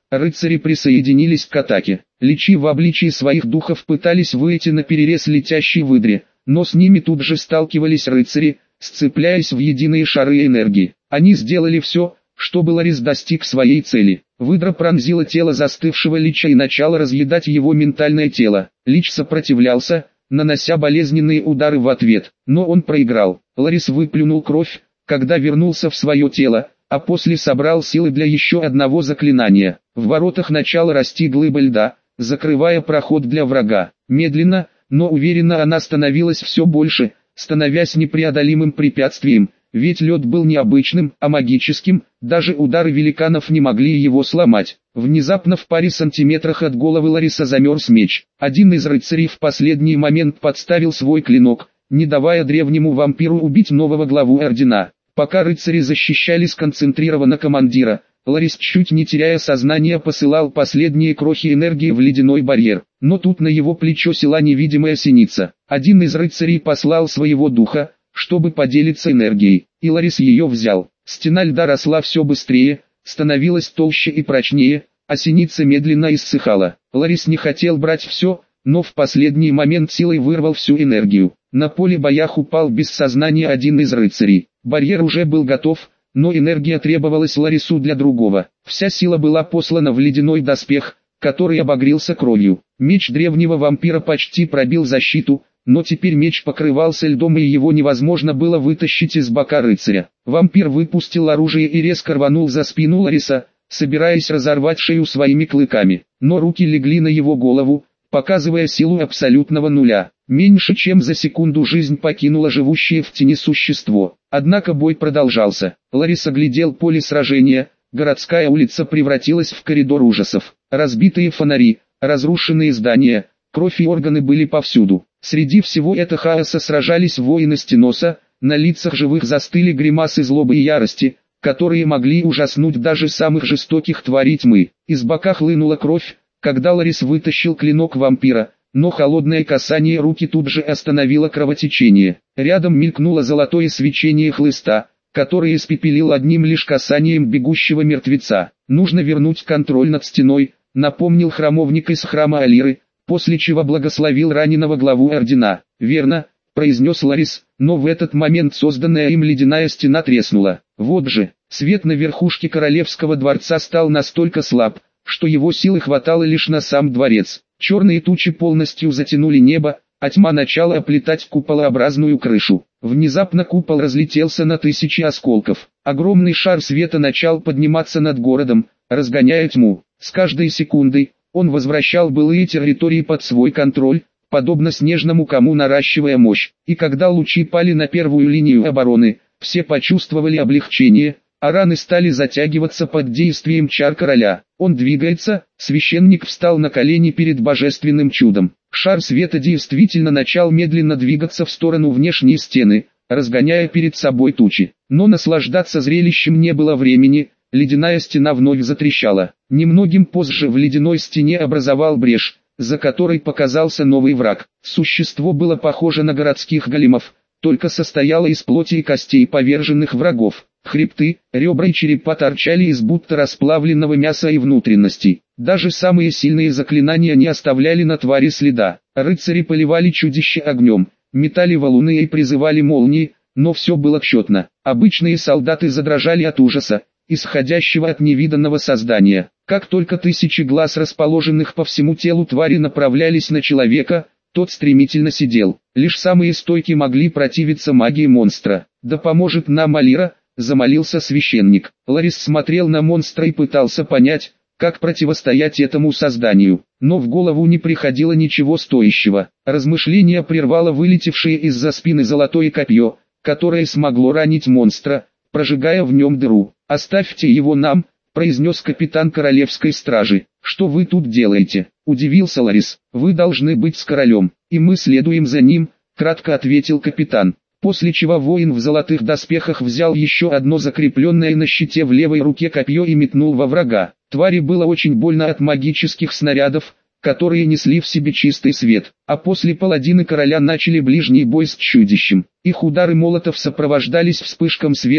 Speaker 1: рыцари присоединились к атаке. Личи в обличии своих духов пытались выйти на перерез летящей выдре, но с ними тут же сталкивались рыцари, сцепляясь в единые шары энергии. Они сделали все, чтобы Ларис достиг своей цели. Выдра пронзила тело застывшего лича и начала разъедать его ментальное тело. Лич сопротивлялся, нанося болезненные удары в ответ, но он проиграл. Ларис выплюнул кровь, когда вернулся в свое тело, а после собрал силы для еще одного заклинания. В воротах начала расти глыба льда, закрывая проход для врага. Медленно, но уверенно она становилась все больше, становясь непреодолимым препятствием, ведь лед был не обычным, а магическим, даже удары великанов не могли его сломать. Внезапно в паре сантиметрах от головы Лариса замерз меч. Один из рыцарей в последний момент подставил свой клинок, не давая древнему вампиру убить нового главу ордена. Пока рыцари защищали сконцентрированно командира, Ларис, чуть не теряя сознание, посылал последние крохи энергии в ледяной барьер. Но тут на его плечо села невидимая синица. Один из рыцарей послал своего духа, чтобы поделиться энергией, и Ларис ее взял. Стена льда росла все быстрее, становилась толще и прочнее, а синица медленно иссыхала. Ларис не хотел брать все, но в последний момент силой вырвал всю энергию. На поле боях упал без сознания один из рыцарей. Барьер уже был готов, но энергия требовалась Ларису для другого. Вся сила была послана в ледяной доспех, который обогрелся кровью. Меч древнего вампира почти пробил защиту, но теперь меч покрывался льдом и его невозможно было вытащить из бока рыцаря. Вампир выпустил оружие и резко рванул за спину Лариса, собираясь разорвать шею своими клыками. Но руки легли на его голову, показывая силу абсолютного нуля. Меньше чем за секунду жизнь покинула живущее в тени существо. Однако бой продолжался. Ларис оглядел поле сражения, городская улица превратилась в коридор ужасов. Разбитые фонари, разрушенные здания, кровь и органы были повсюду. Среди всего этого хаоса сражались воины Стеноса, на лицах живых застыли гримасы злобы и ярости, которые могли ужаснуть даже самых жестоких тварей тьмы. Из бока хлынула кровь, когда Ларис вытащил клинок вампира, но холодное касание руки тут же остановило кровотечение. Рядом мелькнуло золотое свечение хлыста, которое испепелил одним лишь касанием бегущего мертвеца. Нужно вернуть контроль над стеной, напомнил храмовник из храма Алиры, после чего благословил раненого главу ордена. «Верно», — произнес Ларис, но в этот момент созданная им ледяная стена треснула. Вот же, свет на верхушке королевского дворца стал настолько слаб, что его силы хватало лишь на сам дворец. Черные тучи полностью затянули небо, а тьма начала оплетать куполообразную крышу. Внезапно купол разлетелся на тысячи осколков. Огромный шар света начал подниматься над городом, разгоняя тьму. С каждой секундой он возвращал былые территории под свой контроль, подобно снежному кому наращивая мощь. И когда лучи пали на первую линию обороны, все почувствовали облегчение, а раны стали затягиваться под действием чар короля. Он двигается, священник встал на колени перед божественным чудом. Шар света действительно начал медленно двигаться в сторону внешней стены, разгоняя перед собой тучи. Но наслаждаться зрелищем не было времени, ледяная стена вновь затрещала. Немногим позже в ледяной стене образовал брешь, за которой показался новый враг. Существо было похоже на городских големов, только состояло из плоти и костей поверженных врагов. Хребты, ребра и черепа торчали из будто расплавленного мяса и внутренностей. Даже самые сильные заклинания не оставляли на твари следа. Рыцари поливали чудище огнем, метали валуны и призывали молнии, но все было тщетно. Обычные солдаты задрожали от ужаса, исходящего от невиданного создания. Как только тысячи глаз, расположенных по всему телу твари, направлялись на человека, тот стремительно сидел. Лишь самые стойкие могли противиться магии монстра. «Да поможет нам Алира», — замолился священник. Ларис смотрел на монстра и пытался понять, как противостоять этому созданию. Но в голову не приходило ничего стоящего. Размышление прервало вылетевшее из-за спины золотое копье, которое смогло ранить монстра, прожигая в нем дыру. «Оставьте его нам», — произнес капитан королевской стражи. «Что вы тут делаете?» — удивился Ларис. «Вы должны быть с королем, и мы следуем за ним», — кратко ответил капитан. После чего воин в золотых доспехах взял еще одно закрепленное на щите в левой руке копье и метнул во врага. Твари было очень больно от магических снарядов, которые несли в себе чистый свет. А после паладины короля начали ближний бой с чудищем. Их удары молотов сопровождались вспышком света,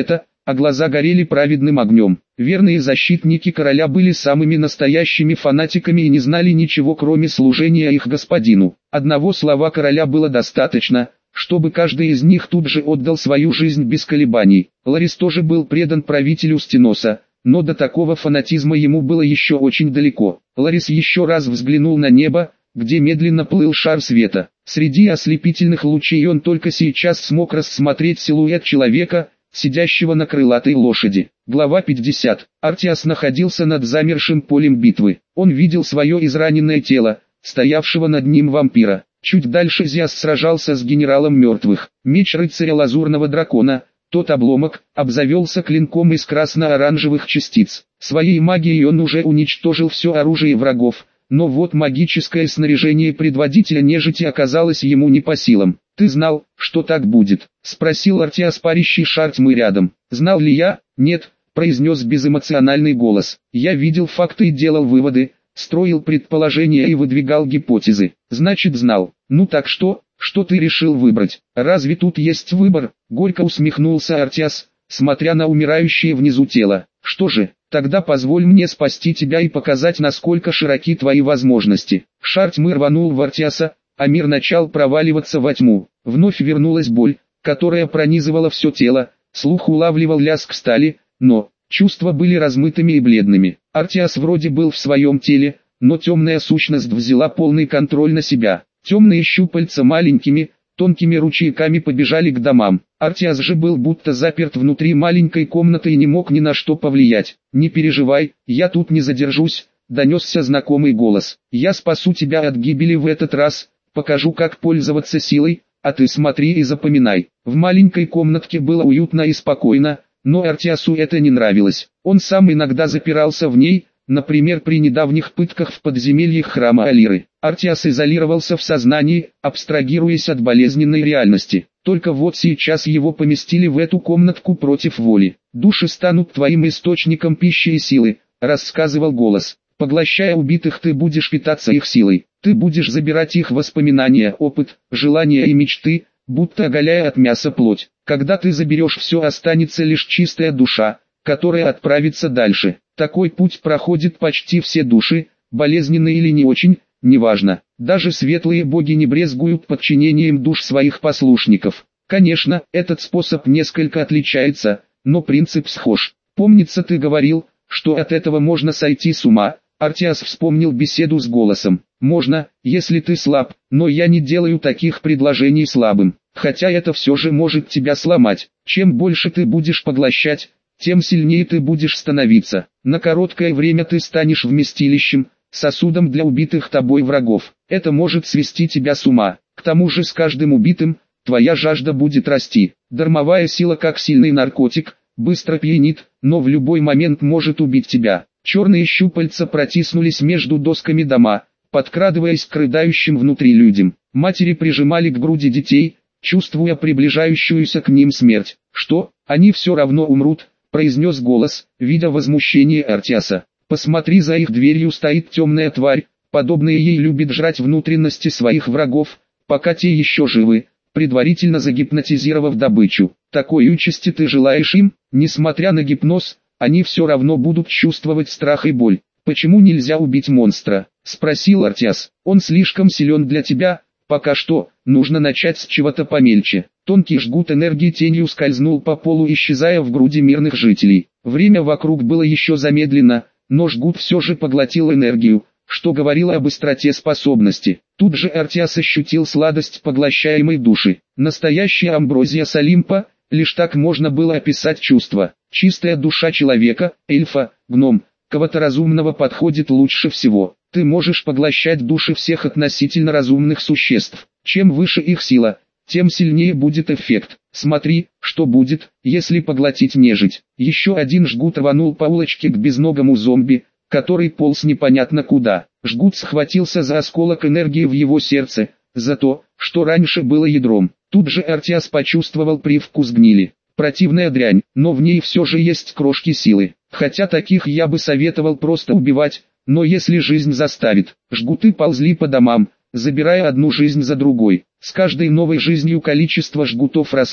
Speaker 1: а глаза горели праведным огнем. Верные защитники короля были самыми настоящими фанатиками и не знали ничего кроме служения их господину. Одного слова короля было достаточно, чтобы каждый из них тут же отдал свою жизнь без колебаний. Ларис тоже был предан правителю Стеноса, но до такого фанатизма ему было еще очень далеко. Ларис еще раз взглянул на небо, где медленно плыл шар света. Среди ослепительных лучей он только сейчас смог рассмотреть силуэт человека, сидящего на крылатой лошади. Глава пятьдесят. Артиас находился над замершим полем битвы. Он видел свое израненное тело, стоявшего над ним вампира. Чуть дальше Зиас сражался с генералом мертвых. Меч рыцаря лазурного дракона, тот обломок, обзавелся клинком из красно-оранжевых частиц. Своей магией он уже уничтожил все оружие врагов, но вот магическое снаряжение предводителя нежити оказалось ему не по силам. «Ты знал, что так будет?» — спросил Артиас, парящий шар тьмы рядом. «Знал ли я? Нет», — произнес безэмоциональный голос. «Я видел факты и делал выводы, строил предположения и выдвигал гипотезы. Значит, знал. Ну так что, что ты решил выбрать? Разве тут есть выбор?» — горько усмехнулся Артиас, смотря на умирающее внизу тело. «Что же, тогда позволь мне спасти тебя и показать, насколько широки твои возможности». Шар тьмы рванул в Артиаса, а мир начал проваливаться во тьму. Вновь вернулась боль, которая пронизывала все тело, слух улавливал лязг стали, но чувства были размытыми и бледными. Артиас вроде был в своем теле, но темная сущность взяла полный контроль на себя. Темные щупальца маленькими, тонкими ручейками побежали к домам. Артиас же был будто заперт внутри маленькой комнаты и не мог ни на что повлиять. «Не переживай, я тут не задержусь», — донесся знакомый голос. «Я спасу тебя от гибели в этот раз, покажу, как пользоваться силой, а ты смотри и запоминай». В маленькой комнатке было уютно и спокойно, но Артиасу это не нравилось. Он сам иногда запирался в ней, например, при недавних пытках в подземельях храма Алиры. Артиас изолировался в сознании, абстрагируясь от болезненной реальности. Только вот сейчас его поместили в эту комнатку против воли. «Души станут твоим источником пищи и силы», — рассказывал голос. «Поглощая убитых, ты будешь питаться их силой. Ты будешь забирать их воспоминания, опыт, желания и мечты, будто оголяя от мяса плоть. Когда ты заберешь все, останется лишь чистая душа, которая отправится дальше. Такой путь проходят почти все души, болезненные или не очень, неважно. Даже светлые боги не брезгуют подчинением душ своих послушников. Конечно, этот способ несколько отличается, но принцип схож. Помнится, ты говорил, что от этого можно сойти с ума». Артиас вспомнил беседу с голосом. «Можно, если ты слаб, но я не делаю таких предложений слабым. Хотя это все же может тебя сломать. Чем больше ты будешь поглощать, тем сильнее ты будешь становиться. На короткое время ты станешь вместилищем, сосудом для убитых тобой врагов. Это может свести тебя с ума. К тому же с каждым убитым, твоя жажда будет расти. Дармовая сила, как сильный наркотик, быстро пьянит, но в любой момент может убить тебя». Черные щупальца протиснулись между досками дома, подкрадываясь к рыдающим внутри людям. Матери прижимали к груди детей, чувствуя приближающуюся к ним смерть. «Что, они все равно умрут?» — произнес голос, видя возмущение Артиаса. «Посмотри, за их дверью стоит темная тварь, подобная ей любит жрать внутренности своих врагов, пока те еще живы, предварительно загипнотизировав добычу. Такой участи ты желаешь им?» Несмотря на гипноз, они все равно будут чувствовать страх и боль. «Почему нельзя убить монстра?» — спросил Артиас. «Он слишком силен для тебя, пока что, нужно начать с чего-то помельче». Тонкий жгут энергии тенью скользнул по полу, исчезая в груди мирных жителей. Время вокруг было еще замедлено, но жгут все же поглотил энергию, что говорило о быстроте способности. Тут же Артиас ощутил сладость поглощаемой души. Настоящая амброзия с Олимпа, лишь так можно было описать чувство. Чистая душа человека, эльфа, гном, кого-то разумного подходит лучше всего. Ты можешь поглощать души всех относительно разумных существ. Чем выше их сила, тем сильнее будет эффект. Смотри, что будет, если поглотить нежить. Еще один жгут рванул по улочке к безногому зомби, который полз непонятно куда. Жгут схватился за осколок энергии в его сердце, за то, что раньше было ядром. Тут же Артиас почувствовал привкус гнили. Противная дрянь, но в ней все же есть крошки силы. Хотя таких я бы советовал просто убивать, но если жизнь заставит. Жгуты ползли по домам, забирая одну жизнь за другой. С каждой новой жизнью количество жгутов росло,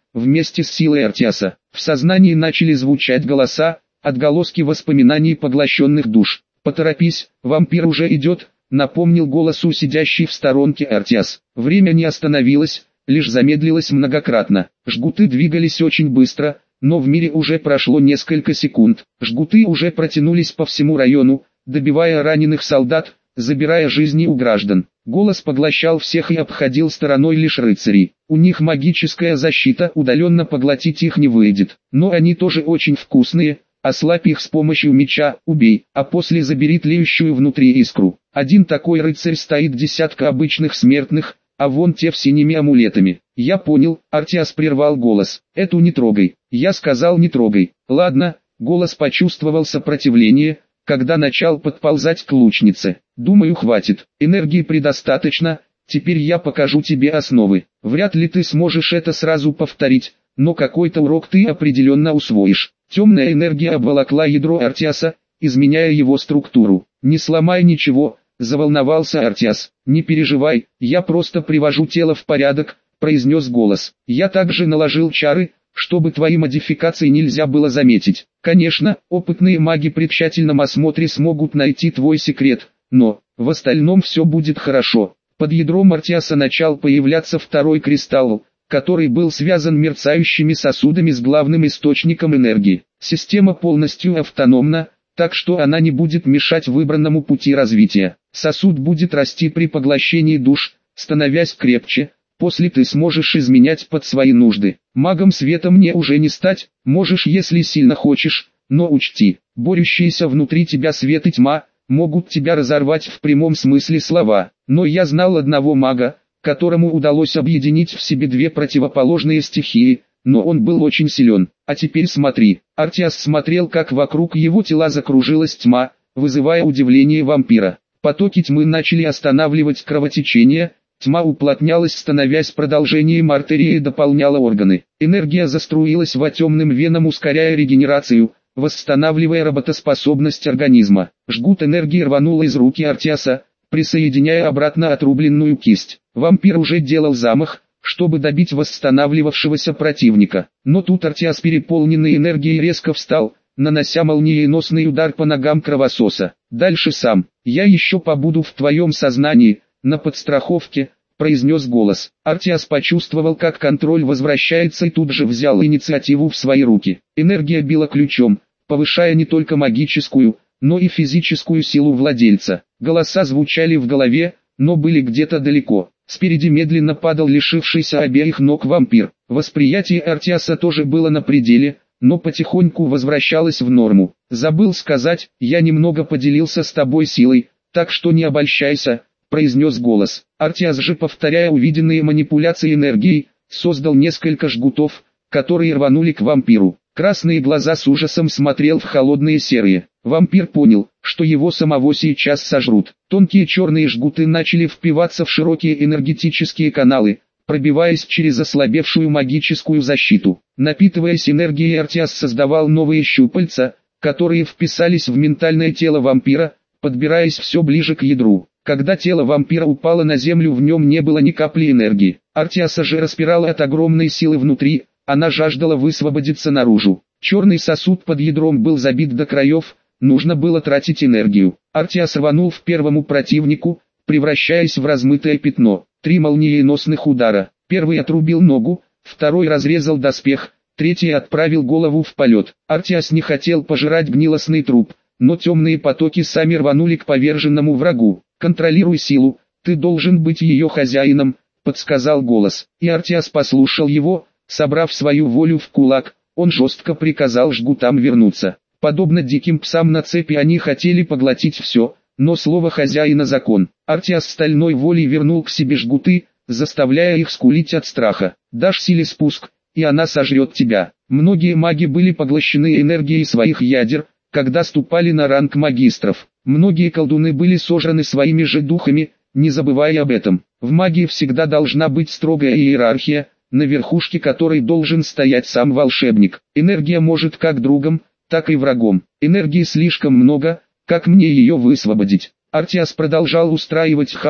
Speaker 1: вместе с силой Артиаса. В сознании начали звучать голоса, отголоски воспоминаний поглощенных душ. «Поторопись, вампир уже идет», — напомнил голосу сидящий в сторонке Артиас. Время не остановилось, лишь замедлилось многократно. Жгуты двигались очень быстро, но в мире уже прошло несколько секунд. Жгуты уже протянулись по всему району, добивая раненых солдат, забирая жизни у граждан. Голос поглощал всех и обходил стороной лишь рыцарей. У них магическая защита, удаленно поглотить их не выйдет. Но они тоже очень вкусные, ослабь их с помощью меча, убей, а после забери тлеющую внутри искру. Один такой рыцарь стоит десятка обычных смертных, а вон те в синими амулетами. Я понял, Артиас прервал голос. Эту не трогай. Я сказал не трогай. Ладно, голос почувствовал сопротивление, когда начал подползать к лучнице. Думаю, хватит. Энергии предостаточно, теперь я покажу тебе основы. Вряд ли ты сможешь это сразу повторить, но какой-то урок ты определенно усвоишь. Темная энергия обволокла ядро Артиаса, изменяя его структуру. Не сломай ничего, заволновался Артиас. Не переживай, я просто привожу тело в порядок, произнес голос. Я также наложил чары, чтобы твои модификации нельзя было заметить. Конечно, опытные маги при тщательном осмотре смогут найти твой секрет, но в остальном все будет хорошо. Под ядром Артиаса начал появляться второй кристалл, который был связан мерцающими сосудами с главным источником энергии. Система полностью автономна, так что она не будет мешать выбранному пути развития. Сосуд будет расти при поглощении душ, становясь крепче. После ты сможешь изменять под свои нужды. Магом света мне уже не стать, можешь если сильно хочешь, но учти, борющиеся внутри тебя свет и тьма, могут тебя разорвать в прямом смысле слова. Но я знал одного мага, которому удалось объединить в себе две противоположные стихии, но он был очень силен. А теперь смотри. Артиас смотрел, как вокруг его тела закружилась тьма, вызывая удивление вампира. Потоки тьмы начали останавливать кровотечение. Тьма уплотнялась, становясь продолжением артерии и дополняла органы. Энергия заструилась во темным венам, ускоряя регенерацию, восстанавливая работоспособность организма. Жгут энергии рванул из руки Артиаса, присоединяя обратно отрубленную кисть. Вампир уже делал замах, чтобы добить восстанавливавшегося противника. Но тут Артиас, переполненный энергией, резко встал, нанося молниеносный удар по ногам кровососа. Дальше сам. Я еще побуду в твоем сознании. На подстраховке, произнес голос. Артиас почувствовал, как контроль возвращается, и тут же взял инициативу в свои руки. Энергия била ключом, повышая не только магическую, но и физическую силу владельца. Голоса звучали в голове, но были где-то далеко. Спереди медленно падал лишившийся обеих ног вампир. Восприятие Артиаса тоже было на пределе, но потихоньку возвращалось в норму. Забыл сказать, я немного поделился с тобой силой, так что не обольщайся, произнес голос. Артиас же, повторяя увиденные манипуляции энергией, создал несколько жгутов, которые рванули к вампиру. Красные глаза с ужасом смотрел в холодные серые. Вампир понял, что его самого сейчас сожрут. Тонкие черные жгуты начали впиваться в широкие энергетические каналы, пробиваясь через ослабевшую магическую защиту. Напитываясь энергией, Артиас создавал новые щупальца, которые вписались в ментальное тело вампира, подбираясь все ближе к ядру. Когда тело вампира упало на землю, в нем не было ни капли энергии. Артиаса же распирало от огромной силы внутри, она жаждала высвободиться наружу. Черный сосуд под ядром был забит до краев, нужно было тратить энергию. Артиас рванул в первому противнику, превращаясь в размытое пятно. Три молниеносных удара. Первый отрубил ногу, второй разрезал доспех, третий отправил голову в полет. Артиас не хотел пожирать гнилостный труп, но темные потоки сами рванули к поверженному врагу. «Контролируй силу, ты должен быть ее хозяином», — подсказал голос. И Артиас послушал его, собрав свою волю в кулак, он жестко приказал жгутам вернуться. Подобно диким псам на цепи, они хотели поглотить все, но слово хозяина закон. Артиас стальной волей вернул к себе жгуты, заставляя их скулить от страха. «Дашь силе спуск, и она сожрет тебя». Многие маги были поглощены энергией своих ядер, когда ступали на ранг магистров. Многие колдуны были сожраны своими же духами, не забывая об этом. В магии всегда должна быть строгая иерархия, на верхушке которой должен стоять сам волшебник. Энергия может как другом, так и врагом. Энергии слишком много, как мне ее высвободить? Артиас продолжал устраивать хаос,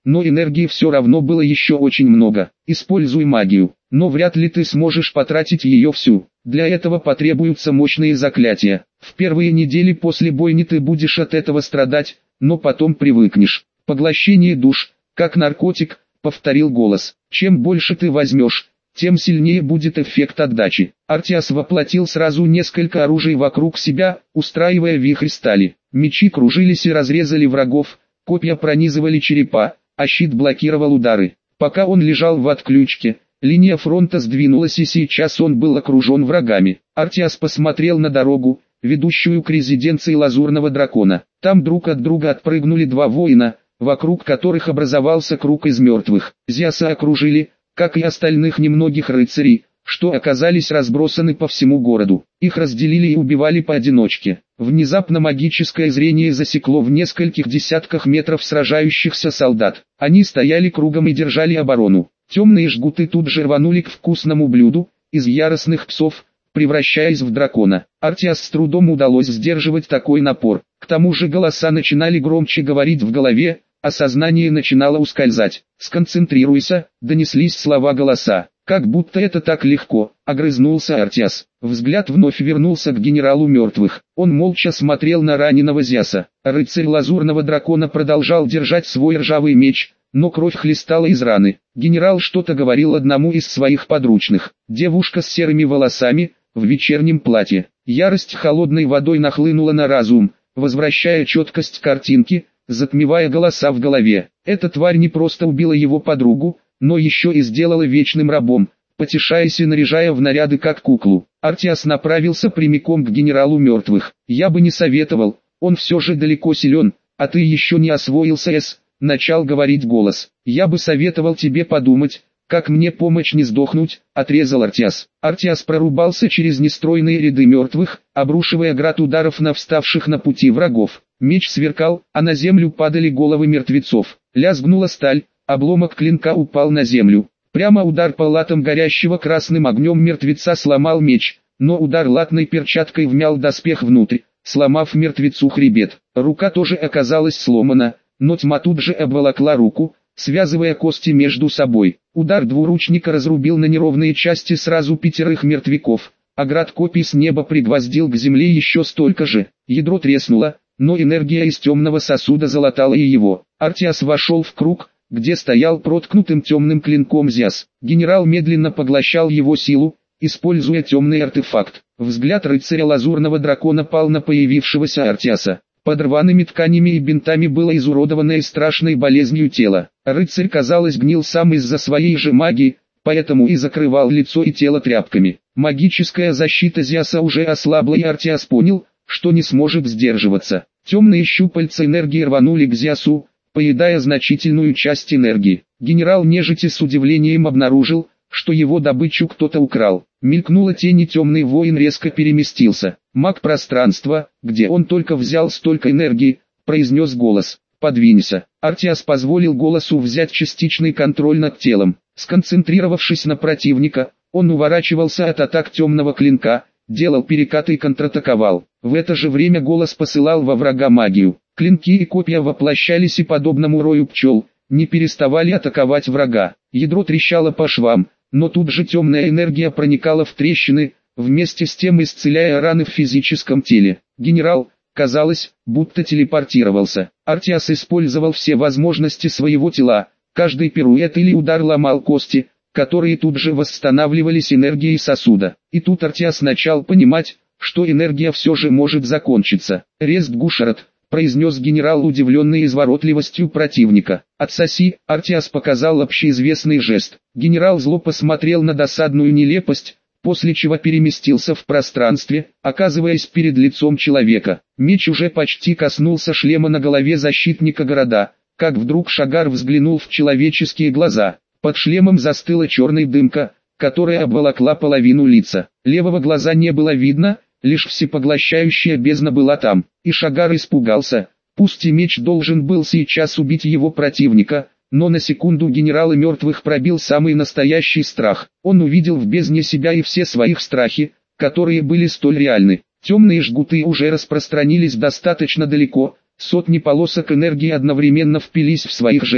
Speaker 1: но энергии все равно было еще очень много. Используй магию, но вряд ли ты сможешь потратить ее всю. Для этого потребуются мощные заклятия. В первые недели после бойни ты будешь от этого страдать, но потом привыкнешь. Поглощение душ, как наркотик, повторил голос. Чем больше ты возьмешь, тем сильнее будет эффект отдачи. Артиас воплотил сразу несколько оружий вокруг себя, устраивая вихрь стали. Мечи кружились и разрезали врагов, копья пронизывали черепа, а щит блокировал удары. Пока он лежал в отключке, линия фронта сдвинулась, и сейчас он был окружен врагами. Артиас посмотрел на дорогу, ведущую к резиденции Лазурного Дракона. Там друг от друга отпрыгнули два воина, вокруг которых образовался круг из мертвых. Зиаса окружили, как и остальных немногих рыцарей, что оказались разбросаны по всему городу. Их разделили и убивали поодиночке. Внезапно магическое зрение засекло в нескольких десятках метров сражающихся солдат. Они стояли кругом и держали оборону. Темные жгуты тут же рванули к вкусному блюду, из яростных псов, превращаясь в дракона. Артиас с трудом удалось сдерживать такой напор. К тому же голоса начинали громче говорить в голове, а сознание начинало ускользать. «Сконцентрируйся», — донеслись слова голоса. «Как будто это так легко», — огрызнулся Артиас. Взгляд вновь вернулся к генералу мертвых. Он молча смотрел на раненого Зиаса. Рыцарь Лазурного Дракона продолжал держать свой ржавый меч, но кровь хлестала из раны. Генерал что-то говорил одному из своих подручных. Девушка с серыми волосами, в вечернем платье. Ярость холодной водой нахлынула на разум, возвращая четкость картинки, затмевая голоса в голове. Эта тварь не просто убила его подругу, но еще и сделала вечным рабом, потешаясь и наряжая в наряды как куклу. Артиас направился прямиком к генералу мертвых. «Я бы не советовал, он все же далеко силен, а ты еще не освоился с...» Начал говорить голос. «Я бы советовал тебе подумать, как мне помочь не сдохнуть», — отрезал Артиас. Артиас прорубался через нестройные ряды мертвых, обрушивая град ударов на вставших на пути врагов. Меч сверкал, а на землю падали головы мертвецов. Лязгнула сталь, обломок клинка упал на землю. Прямо удар по латам горящего красным огнем мертвеца сломал меч, но удар латной перчаткой вмял доспех внутрь, сломав мертвецу хребет. Рука тоже оказалась сломана, но тьма тут же обволокла руку, связывая кости между собой. Удар двуручника разрубил на неровные части сразу пятерых мертвяков, а град копий с неба пригвоздил к земле еще столько же. Ядро треснуло, но энергия из темного сосуда залатала и его. Артиас вошел в круг, где стоял проткнутым темным клинком Зиас. Генерал медленно поглощал его силу, используя темный артефакт. Взгляд рыцаря Лазурного Дракона пал на появившегося Артиаса. Под рваными тканями и бинтами было изуродованное страшной болезнью тело. Рыцарь, казалось, гнил сам из-за своей же магии, поэтому и закрывал лицо и тело тряпками. Магическая защита Зиаса уже ослабла, и Артиас понял, что не сможет сдерживаться. Темные щупальца энергии рванули к Зиасу, поедая значительную часть энергии. Генерал нежити с удивлением обнаружил, что его добычу кто-то украл. Мелькнула тень, и темный воин резко переместился. «Маг пространства, где он только взял столько энергии?» – произнес голос. «Подвинься». Артиас позволил голосу взять частичный контроль над телом. Сконцентрировавшись на противника, он уворачивался от атак темного клинка, делал перекаты и контратаковал. В это же время голос посылал во врага магию. Клинки и копья воплощались и, подобному рою пчел, не переставали атаковать врага. Ядро трещало по швам, но тут же темная энергия проникала в трещины, вместе с тем исцеляя раны в физическом теле. Генерал, казалось, будто телепортировался. Артиас использовал все возможности своего тела, каждый пируэт или удар ломал кости, которые тут же восстанавливались энергией сосуда. И тут Артиас начал понимать, что энергия все же может закончиться. «Рест Гушарат», — произнес генерал, удивленный изворотливостью противника. «Отсоси», — Артиас показал общеизвестный жест. Генерал зло посмотрел на досадную нелепость, после чего переместился в пространстве, оказываясь перед лицом человека. Меч уже почти коснулся шлема на голове защитника города, как вдруг Шагар взглянул в человеческие глаза. Под шлемом застыла черная дымка, которая обволокла половину лица. Левого глаза не было видно, лишь всепоглощающая бездна была там, и Шагар испугался. Пусть и меч должен был сейчас убить его противника, но на секунду генерала мертвых пробил самый настоящий страх. Он увидел в бездне себя и все своих страхи, которые были столь реальны. Темные жгуты уже распространились достаточно далеко, сотни полосок энергии одновременно впились в своих жертв.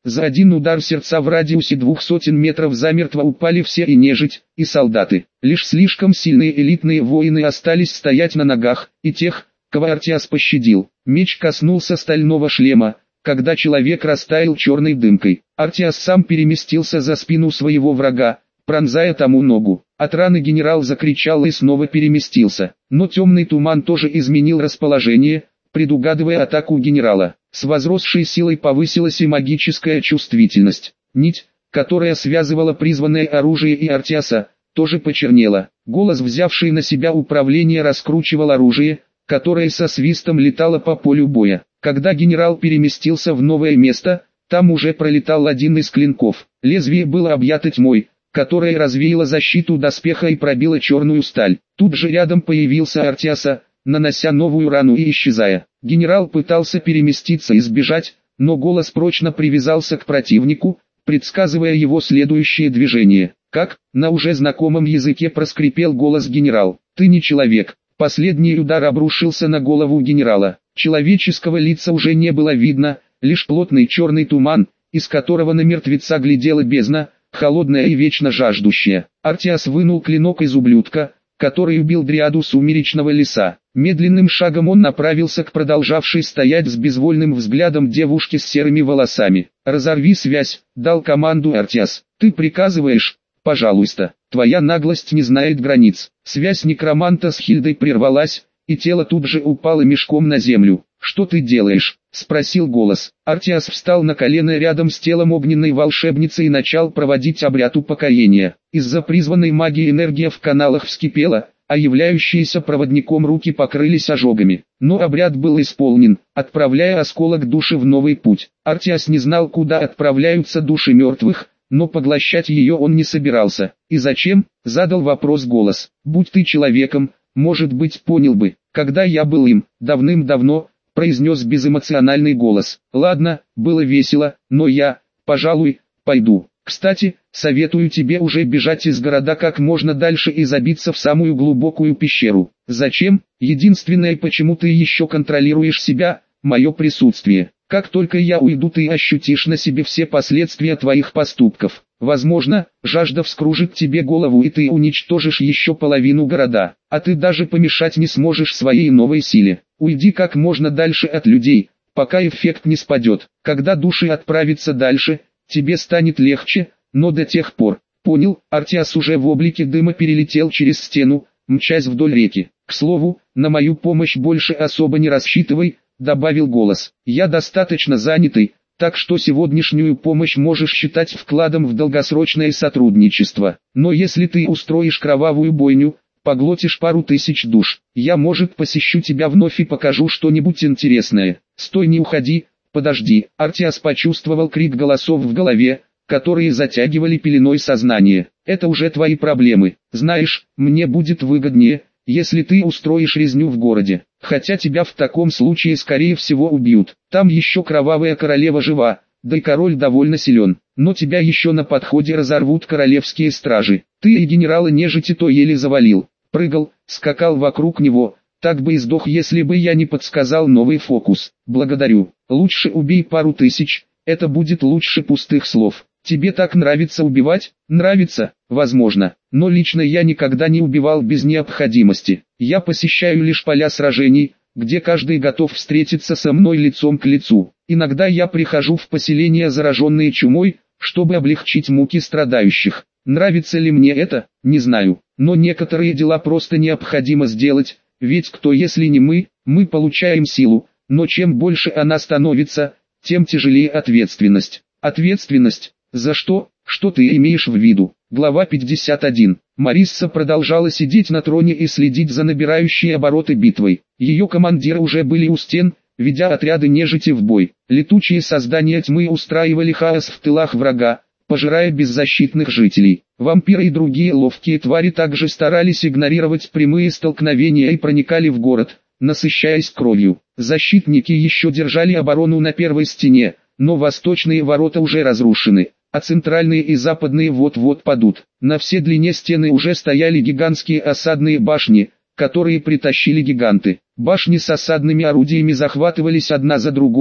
Speaker 1: За один удар сердца в радиусе двух сотен метров замертво упали все и нежить, и солдаты. Лишь слишком сильные элитные воины остались стоять на ногах, и тех, кого Артиас пощадил. Меч коснулся стального шлема, когда человек растаял черной дымкой. Артиас сам переместился за спину своего врага, пронзая тому ногу. От раны генерал закричал и снова переместился. Но темный туман тоже изменил расположение, предугадывая атаку генерала. С возросшей силой повысилась и магическая чувствительность. Нить, которая связывала призванное оружие и Артиаса, тоже почернела. Голос, взявший на себя управление, раскручивал оружие, которое со свистом летало по полю боя. Когда генерал переместился в новое место, там уже пролетал один из клинков. Лезвие было объято тьмой, которая развеяла защиту доспеха и пробила черную сталь. Тут же рядом появился Артиаса, нанося новую рану и исчезая. Генерал пытался переместиться и сбежать, но голос прочно привязался к противнику, предсказывая его следующее движение. Как? На уже знакомом языке проскрипел голос генерал. Ты не человек. Последний удар обрушился на голову генерала. Человеческого лица уже не было видно, лишь плотный черный туман, из которого на мертвеца глядела бездна, холодная и вечно жаждущая. Артиас вынул клинок из ублюдка, который убил дриаду сумеречного леса. Медленным шагом он направился к продолжавшей стоять с безвольным взглядом девушке с серыми волосами. «Разорви связь», — дал команду Артиас. «Ты приказываешь? Пожалуйста». Твоя наглость не знает границ. Связь некроманта с Хильдой прервалась, и тело тут же упало мешком на землю. «Что ты делаешь?» — спросил голос. Артиас встал на колено рядом с телом огненной волшебницы и начал проводить обряд упокоения. Из-за призванной магии энергия в каналах вскипела, а являющиеся проводником руки покрылись ожогами. Но обряд был исполнен, отправляя осколок души в новый путь. Артиас не знал, куда отправляются души мертвых, но поглощать ее он не собирался. «И зачем?» — задал вопрос голос. «Будь ты человеком, может быть, понял бы, когда я был им, давным-давно», — произнес безэмоциональный голос. «Ладно, было весело, но я, пожалуй, пойду. Кстати, советую тебе уже бежать из города как можно дальше и забиться в самую глубокую пещеру». «Зачем? Единственное, почему ты еще контролируешь себя, мое присутствие. Как только я уйду, ты ощутишь на себе все последствия твоих поступков. Возможно, жажда вскружит тебе голову и ты уничтожишь еще половину города, а ты даже помешать не сможешь своей новой силе. Уйди как можно дальше от людей, пока эффект не спадет. Когда души отправятся дальше, тебе станет легче, но до тех пор». «Понял». Артиас уже в облике дыма перелетел через стену, мчась вдоль реки. «К слову, на мою помощь больше особо не рассчитывай», — добавил голос. «Я достаточно занятый, так что сегодняшнюю помощь можешь считать вкладом в долгосрочное сотрудничество. Но если ты устроишь кровавую бойню, поглотишь пару тысяч душ, я, может, посещу тебя вновь и покажу что-нибудь интересное. Стой, не уходи, подожди». Артиас почувствовал крик голосов в голове, которые затягивали пеленой сознание. «Это уже твои проблемы. Знаешь, мне будет выгоднее, если ты устроишь резню в городе. Хотя тебя в таком случае скорее всего убьют. Там еще кровавая королева жива, да и король довольно силен. Но тебя еще на подходе разорвут королевские стражи. Ты и генерала нежити то еле завалил. Прыгал, скакал вокруг него. Так бы и сдох, если бы я не подсказал новый фокус. Благодарю. Лучше убей пару тысяч, это будет лучше пустых слов. Тебе так нравится убивать? Нравится, возможно, но лично я никогда не убивал без необходимости. Я посещаю лишь поля сражений, где каждый готов встретиться со мной лицом к лицу. Иногда я прихожу в поселения, зараженные чумой, чтобы облегчить муки страдающих. Нравится ли мне это, не знаю, но некоторые дела просто необходимо сделать, ведь кто если не мы, мы получаем силу, но чем больше она становится, тем тяжелее ответственность. Ответственность? За что? Что ты имеешь в виду? Глава пятьдесят один. Марисса продолжала сидеть на троне и следить за набирающей обороты битвой. Ее командиры уже были у стен, ведя отряды нежити в бой. Летучие создания тьмы устраивали хаос в тылах врага, пожирая беззащитных жителей. Вампиры и другие ловкие твари также старались игнорировать прямые столкновения и проникали в город, насыщаясь кровью. Защитники еще держали оборону на первой стене, но восточные ворота уже разрушены, а центральные и западные вот-вот падут. На всей длине стены уже стояли гигантские осадные башни, которые притащили гиганты. Башни с осадными орудиями захватывались одна за другой,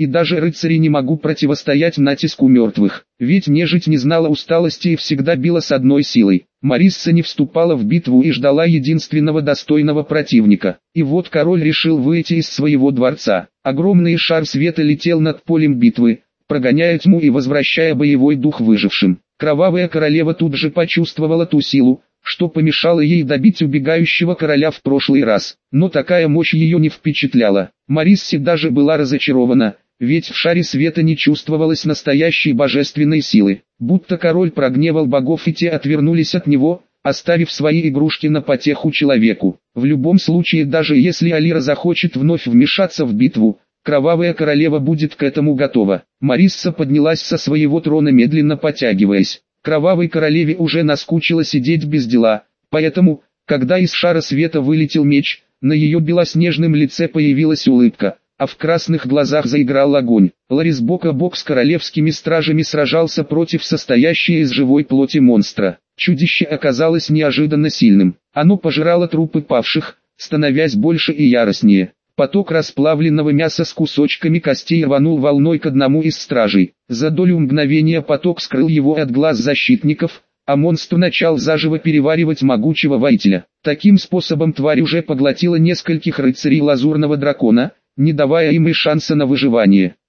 Speaker 1: и даже рыцари не могу противостоять натиску мертвых. Ведь нежить не знала усталости и всегда била с одной силой. Марисса не вступала в битву и ждала единственного достойного противника. И вот король решил выйти из своего дворца. Огромный шар света летел над полем битвы, прогоняя тьму и возвращая боевой дух выжившим. Кровавая королева тут же почувствовала ту силу, что помешало ей добить убегающего короля в прошлый раз. Но такая мощь ее не впечатляла. Мариссе даже была разочарована, ведь в шаре света не чувствовалось настоящей божественной силы. Будто король прогневал богов и те отвернулись от него, оставив свои игрушки на потеху человеку. В любом случае, даже если Алира захочет вновь вмешаться в битву, кровавая королева будет к этому готова. Марисса поднялась со своего трона, медленно потягиваясь. Кровавой королеве уже наскучило сидеть без дела, поэтому, когда из шара света вылетел меч, на ее белоснежном лице появилась улыбка, а в красных глазах заиграл огонь. Ларис бок о бок с королевскими стражами сражался против состоящего из живой плоти монстра. Чудище оказалось неожиданно сильным. Оно пожирало трупы павших, становясь больше и яростнее. Поток расплавленного мяса с кусочками костей рванул волной к одному из стражей. За долю мгновения поток скрыл его от глаз защитников, а монстр начал заживо переваривать могучего воителя. Таким способом тварь уже поглотила нескольких рыцарей лазурного дракона, не давая им и шанса на выживание.